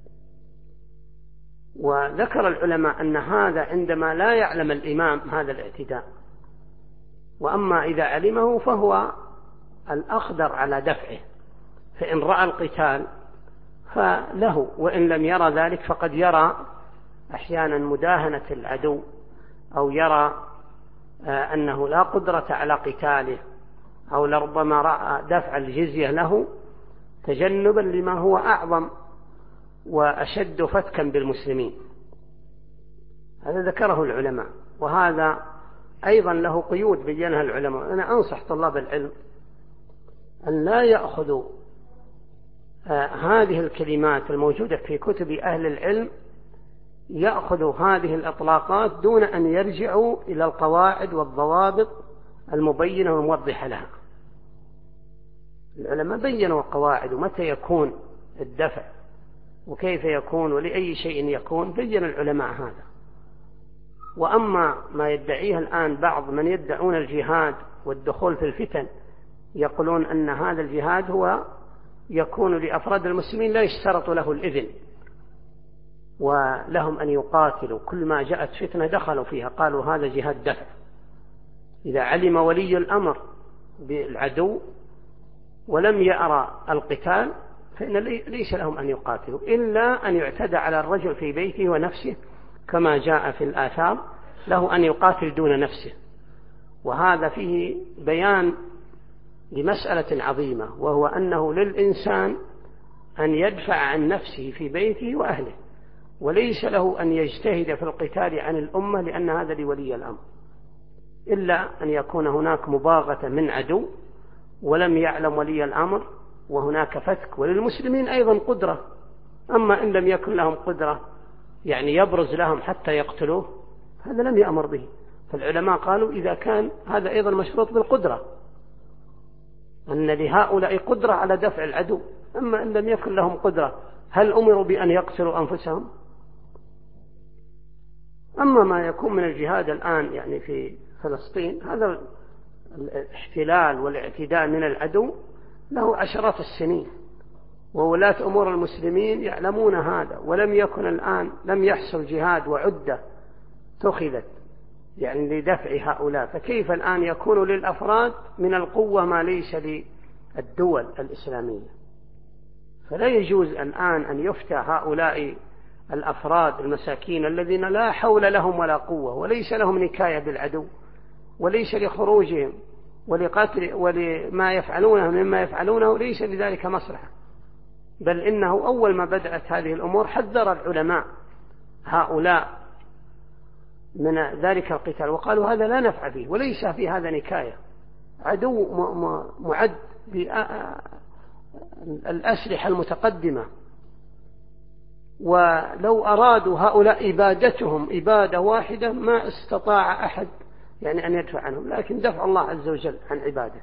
وذكر العلماء أن هذا عندما لا يعلم الإمام هذا الاعتداء، وأما إذا علمه فهو الأقدر على دفعه، فإن رأى القتال فله، وإن لم يرى ذلك فقد يرى أحيانا مداهنة العدو، أو يرى أنه لا قدرة على قتاله، أو لربما رأى دفع الجزية له تجنبا لما هو أعظم وأشد فتكا بالمسلمين. هذا ذكره العلماء، وهذا أيضا له قيود بينها العلماء. أنا أنصح طلاب العلم أن لا يأخذوا هذه الكلمات الموجودة في كتب أهل العلم، يأخذوا هذه الإطلاقات دون أن يرجعوا إلى القواعد والضوابط المبينة والموضحة لها. العلماء بينوا القواعد ومتى يكون الدفع وكيف يكون ولأي شيء يكون، بين العلماء هذا. وأما ما يدعيه الآن بعض من يدعون الجهاد والدخول في الفتن، يقولون أن هذا الجهاد هو يكون لأفراد المسلمين لا يشترط له الإذن، ولهم أن يقاتلوا كل ما جاءت فتنة دخلوا فيها. قالوا هذا جهاد دفع، إذا علم ولي الأمر بالعدو ولم يرى القتال فإن ليس لهم أن يقاتلوا إلا أن يعتدى على الرجل في بيته ونفسه، كما جاء في الآثار له أن يقاتل دون نفسه. وهذا فيه بيان لمسألة عظيمة، وهو أنه للإنسان أن يدفع عن نفسه في بيته وأهله، وليس له أن يجتهد في القتال عن الأمة، لأن هذا لولي الأمر، إلا أن يكون هناك مباغتة من عدو ولم يعلم ولي الأمر وهناك فتك، وللمسلمين أيضا قدرة. أما إن لم يكن لهم قدرة يعني يبرز لهم حتى يقتلوه، هذا لم يأمر به. فالعلماء قالوا إذا كان هذا أيضا مشروط بالقدرة، أن لهؤلاء قدرة على دفع العدو. أما إن لم يكن لهم قدرة، هل أمروا بأن يقتلوا أنفسهم؟ أما ما يكون من الجهاد الآن يعني في فلسطين، هذا الاحتلال والاعتداء من العدو له عشرات السنين، وولاة أمور المسلمين يعلمون هذا، ولم يكن الآن لم يحصل جهاد وعدة اتخذت يعني لدفع هؤلاء، فكيف الآن يكون للأفراد من القوة ما ليس للدول الإسلامية؟ فلا يجوز الآن أن يفتى هؤلاء الأفراد المساكين الذين لا حول لهم ولا قوة، وليس لهم نكاية بالعدو، وليس لخروجهم ولقتل ولما يفعلونه مما يفعلونه ليس لذلك مصلحة، بل إنه أول ما بدأت هذه الأمور حذر العلماء هؤلاء من ذلك القتال، وقالوا هذا لا نفع فيه وليس في هذا نكاية، عدو معد بالأسلحة المتقدمة، ولو أرادوا هؤلاء إبادتهم إبادة واحدة ما استطاع أحد يعني أن يدفع عنهم، لكن دفع الله عز وجل عن عباده.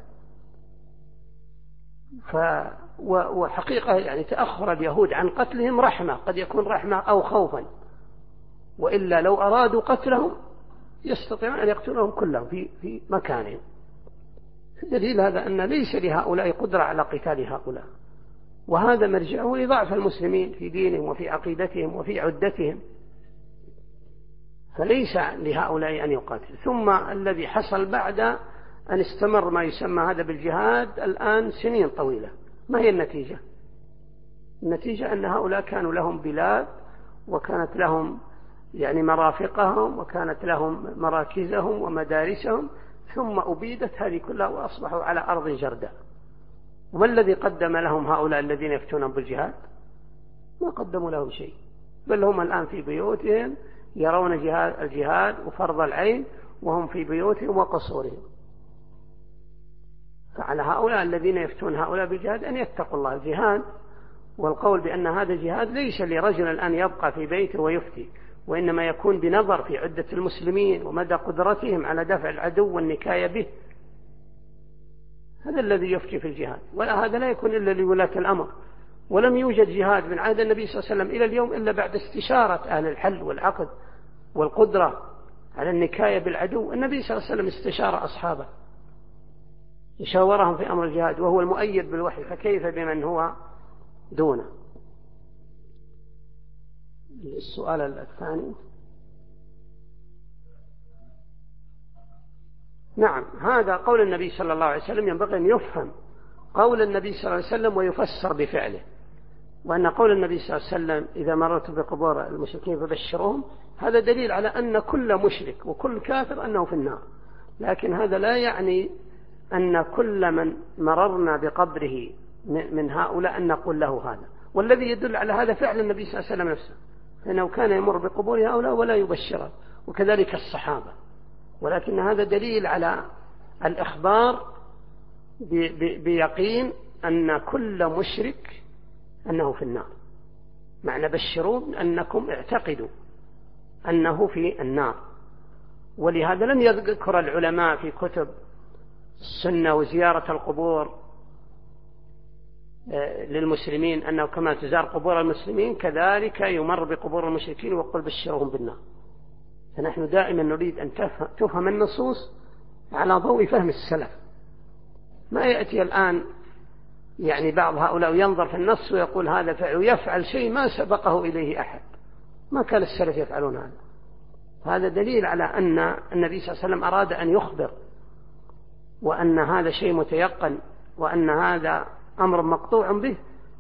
وحقيقة يعني تأخر اليهود عن قتلهم رحمة، قد يكون رحمة أو خوفا، وإلا لو أرادوا قتلهم يستطيعون أن يقتلهم كلهم في مكانهم. دليل هذا أن ليس لهؤلاء قدرة على قتال هؤلاء، وهذا مرجعه لضعف المسلمين في دينهم وفي عقيدتهم وفي عدتهم، فليس لهؤلاء أن يقاتل. ثم الذي حصل بعد أن استمر ما يسمى هذا بالجهاد الآن سنين طويلة. ما هي النتيجة؟ النتيجة أن هؤلاء كانوا لهم بلاد، وكانت لهم يعني مرافقهم، وكانت لهم مراكزهم ومدارسهم، ثم أبيدت هذه كلها وأصبحوا على أرض جرداء. وما الذي قدم لهم هؤلاء الذين يفتون بالجهاد؟ ما قدموا لهم شيء، بل هم الآن في بيوتهم يرون الجهاد وفرض العين وهم في بيوتهم وقصورهم. فعلى هؤلاء الذين يفتون هؤلاء بالجهاد أن يتقوا الله. الجهاد والقول بأن هذا الجهاد ليس لرجل الآن يبقى في بيته ويفتي، وإنما يكون بنظر في عدة المسلمين ومدى قدرتهم على دفع العدو والنكاية به. هذا الذي يفتي في الجهاد، ولا هذا لا يكون إلا لولاة الأمر. ولم يوجد جهاد من عهد النبي صلى الله عليه وسلم إلى اليوم إلا بعد استشارة أهل الحل والعقد والقدرة على النكاية بالعدو. النبي صلى الله عليه وسلم استشار أصحابه، يشاورهم في أمر الجهاد، وهو المؤيد بالوحي، فكيف بمن هو دونه؟ السؤال الثاني. نعم، هذا قول النبي صلى الله عليه وسلم ينبغي أن يفهم قول النبي صلى الله عليه وسلم ويفسر بفعله. وأن قول النبي صلى الله عليه وسلم إذا مررت بقبور المشركين فبشروهم، هذا دليل على أن كل مشرك وكل كافر أنه في النار. لكن هذا لا يعني أن كل من مررنا بقبره من هؤلاء أن نقول له هذا. والذي يدل على هذا فعل النبي صلى الله عليه وسلم نفسه، فإنه كان يمر بقبور هؤلاء ولا يبشره، وكذلك الصحابة. ولكن هذا دليل على الإخبار بيقين أن كل مشرك أنه في النار. معنى بشروا أنكم اعتقدوا أنه في النار. ولهذا لم يذكر العلماء في كتب السنة وزيارة القبور للمسلمين أنه كما تزار قبور المسلمين كذلك يمر بقبور المشركين وقل بشرهم بالنار. فنحن دائما نريد أن تفهم النصوص على ضوء فهم السلف. ما يأتي الآن يعني بعض هؤلاء ينظر في النص ويقول هذا فعل ويفعل شيء ما سبقه إليه أحد. ما كان السلف يفعلون هذا. هذا دليل على أن النبي صلى الله عليه وسلم أراد أن يخبر، وأن هذا شيء متيقن، وأن هذا أمر مقطوع به،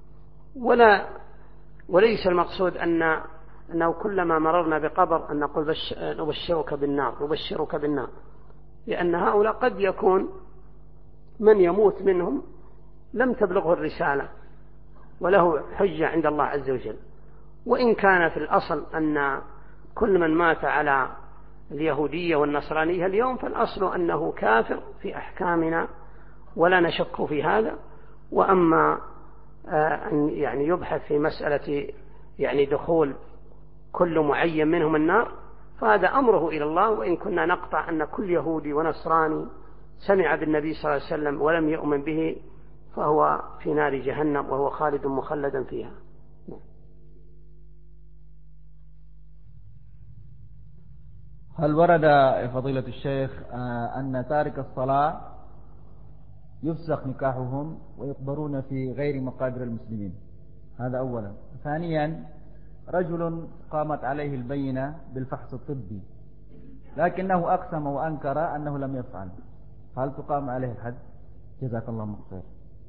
وليس المقصود أنه كلما مررنا بقبر أن نقول نبشرك بالنار، لأن هؤلاء قد يكون من يموت منهم لم تبلغه الرسالة وله حجة عند الله عز وجل. وإن كان في الأصل أن كل من مات على اليهودية والنصرانية اليوم فالأصل أنه كافر في أحكامنا ولا نشك في هذا. وأما أن يعني يبحث في مسألة يعني دخول كل معين منهم النار فهذا أمره إلى الله. وإن كنا نقطع أن كل يهودي ونصراني سمع بالنبي صلى الله عليه وسلم ولم يؤمن به فهو في نار جهنم وهو خالد مخلدا فيها. هل ورد يا فضيلة الشيخ أن تارك الصلاة يفسخ نكاحهم ويقبرون في غير مقابر المسلمين؟ هذا أولا. ثانيا، رجل قامت عليه البينة بالفحص الطبي لكنه أقسم وأنكر أنه لم يفعل، هل تقام عليه الحد؟ جزاك الله خير.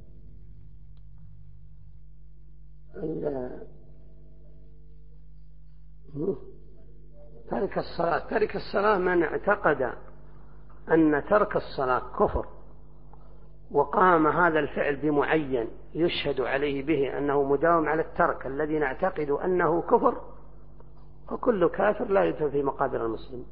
ترك الصلاة من اعتقد أن ترك الصلاة كفر وقام هذا الفعل بمعين يشهد عليه به أنه مداوم على الترك الذي نعتقد أنه كفر، فكل كافر لا يدخل في مقابر المسلمين.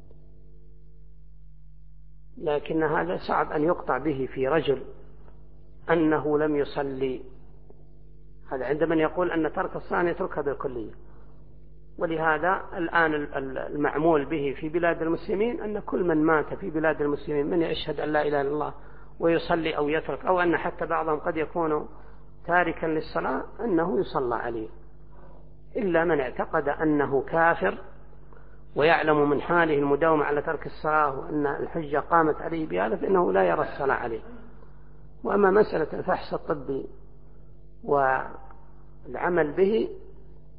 لكن هذا صعب أن يقطع به في رجل أنه لم يصلي. هذا عندما يقول أن ترك الصلاة يتركها بالكلية. ولهذا الآن المعمول به في بلاد المسلمين أن كل من مات في بلاد المسلمين من يشهد أن لا إله إلا الله ويصلي أو يترك، أو أن حتى بعضهم قد يكون تاركا للصلاة أنه يصلى عليه، إلا من اعتقد أنه كافر ويعلم من حاله المداومة على ترك الصلاة وأن الحجة قامت عليه بهذا فإنه لا يرى الصلاة عليه. وأما مسألة الفحص الطبي والعمل به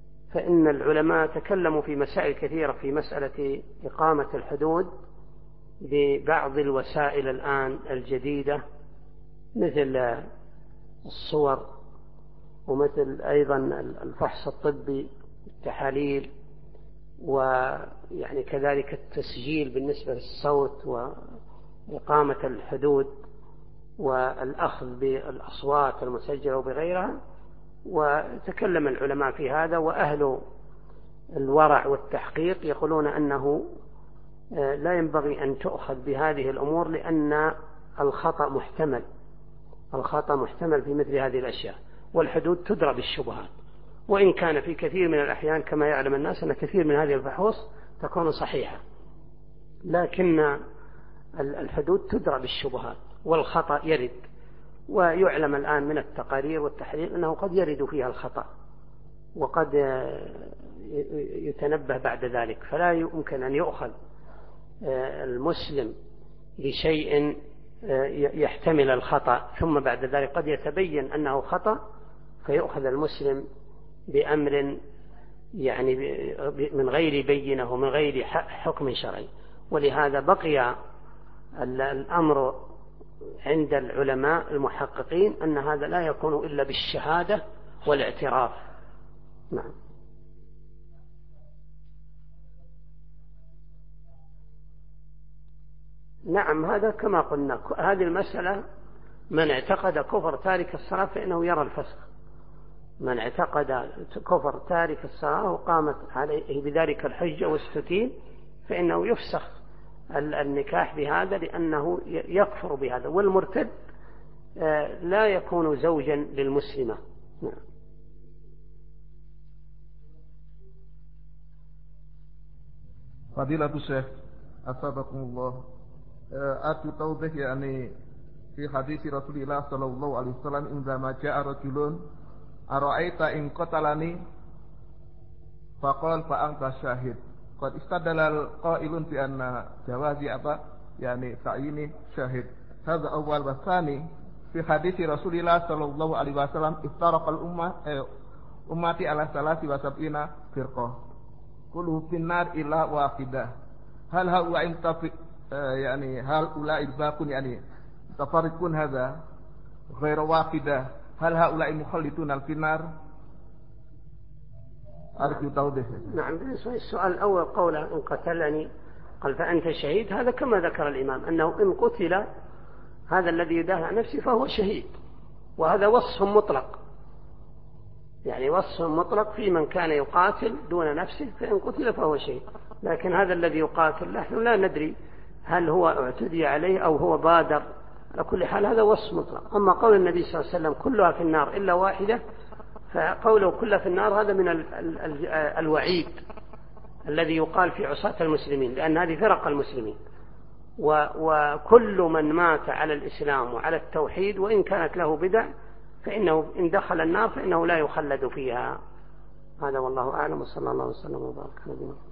فإن العلماء تكلموا في مسائل كثيرة في مسألة إقامة الحدود ببعض الوسائل الآن الجديدة مثل الصور، ومثل أيضا الفحص الطبي، التحاليل، ويعني كذلك التسجيل بالنسبة للصوت وإقامة الحدود والأخذ بالأصوات المسجلة وبغيرها. وتكلم العلماء في هذا، وأهل الورع والتحقيق يقولون أنه لا ينبغي أن تؤخذ بهذه الأمور، لأن الخطأ محتمل في مثل هذه الأشياء، والحدود تدرى بالشبهات. وإن كان في كثير من الأحيان كما يعلم الناس أن كثير من هذه الفحوص تكون صحيحة، لكن الحدود تدرى بالشبهات، والخطأ يرد. ويعلم الآن من التقارير والتحليل أنه قد يرد فيها الخطأ، وقد يتنبه بعد ذلك. فلا يمكن أن يؤخذ المسلم بشيء يحتمل الخطأ ثم بعد ذلك قد يتبين أنه خطأ، فيؤخذ المسلم بأمر يعني من غير بينة ومن غير حكم شرعي. ولهذا بقي الأمر عند العلماء المحققين أن هذا لا يكون إلا بالشهادة والاعتراف. نعم، هذا كما قلنا، هذه المسألة من اعتقد كفر تارك الصلاة فإنه يرى الفسخ. من اعتقد كفر تارك الصلاة وقامت عليه بذلك الحجة واستتين فإنه يفسخ النكاح بهذا، لأنه يكفر بهذا. والمرتد لا يكون زوجا للمسلمة. فضيلة الشيخ أثابكم الله، أرجو توضيح يعني في حديث رسول الله صلى الله عليه وسلم عندما جاء رجل أرأيت إن قتلني فقال فأنت شاهد. قد استدل القائل بأن جواز يعني تعيين شاهد. هذا أول. والثاني في حديث رسول الله صلى الله عليه وسلم افترق أمتي على 73 فرقة كله في النار إلا واحدة. هل هؤلاء يعني هؤلاء الباقون يعني تفرقون هذا غير واحدة، هل هؤلاء مخلدون في النار؟ أرجو توضيح. نعم، بالنسبة للسؤال الأول قوله إن قتلني قال فأنت شهيد، هذا كما ذكر الإمام أنه إن قتل هذا الذي يدافع عن نفسه فهو شهيد، وهذا وصف مطلق، يعني وصف مطلق في من كان يقاتل دون نفسه فإن قتل فهو شهيد. لكن هذا الذي يقاتل نحن لا ندري هل هو اعتدي عليه أو هو بادر، على كل حال هذا وصف مطلق. أما قول النبي صلى الله عليه وسلم كلها في النار إلا واحدة، فقوله كلها في النار هذا من الوعيد الذي يقال في عصاة المسلمين، لأن هذه فرق المسلمين، وكل من مات على الإسلام وعلى التوحيد وإن كانت له بدع فإنه إن دخل النار فإنه لا يخلد فيها. هذا والله أعلم، وصلى الله وسلم وبارك على نبينا.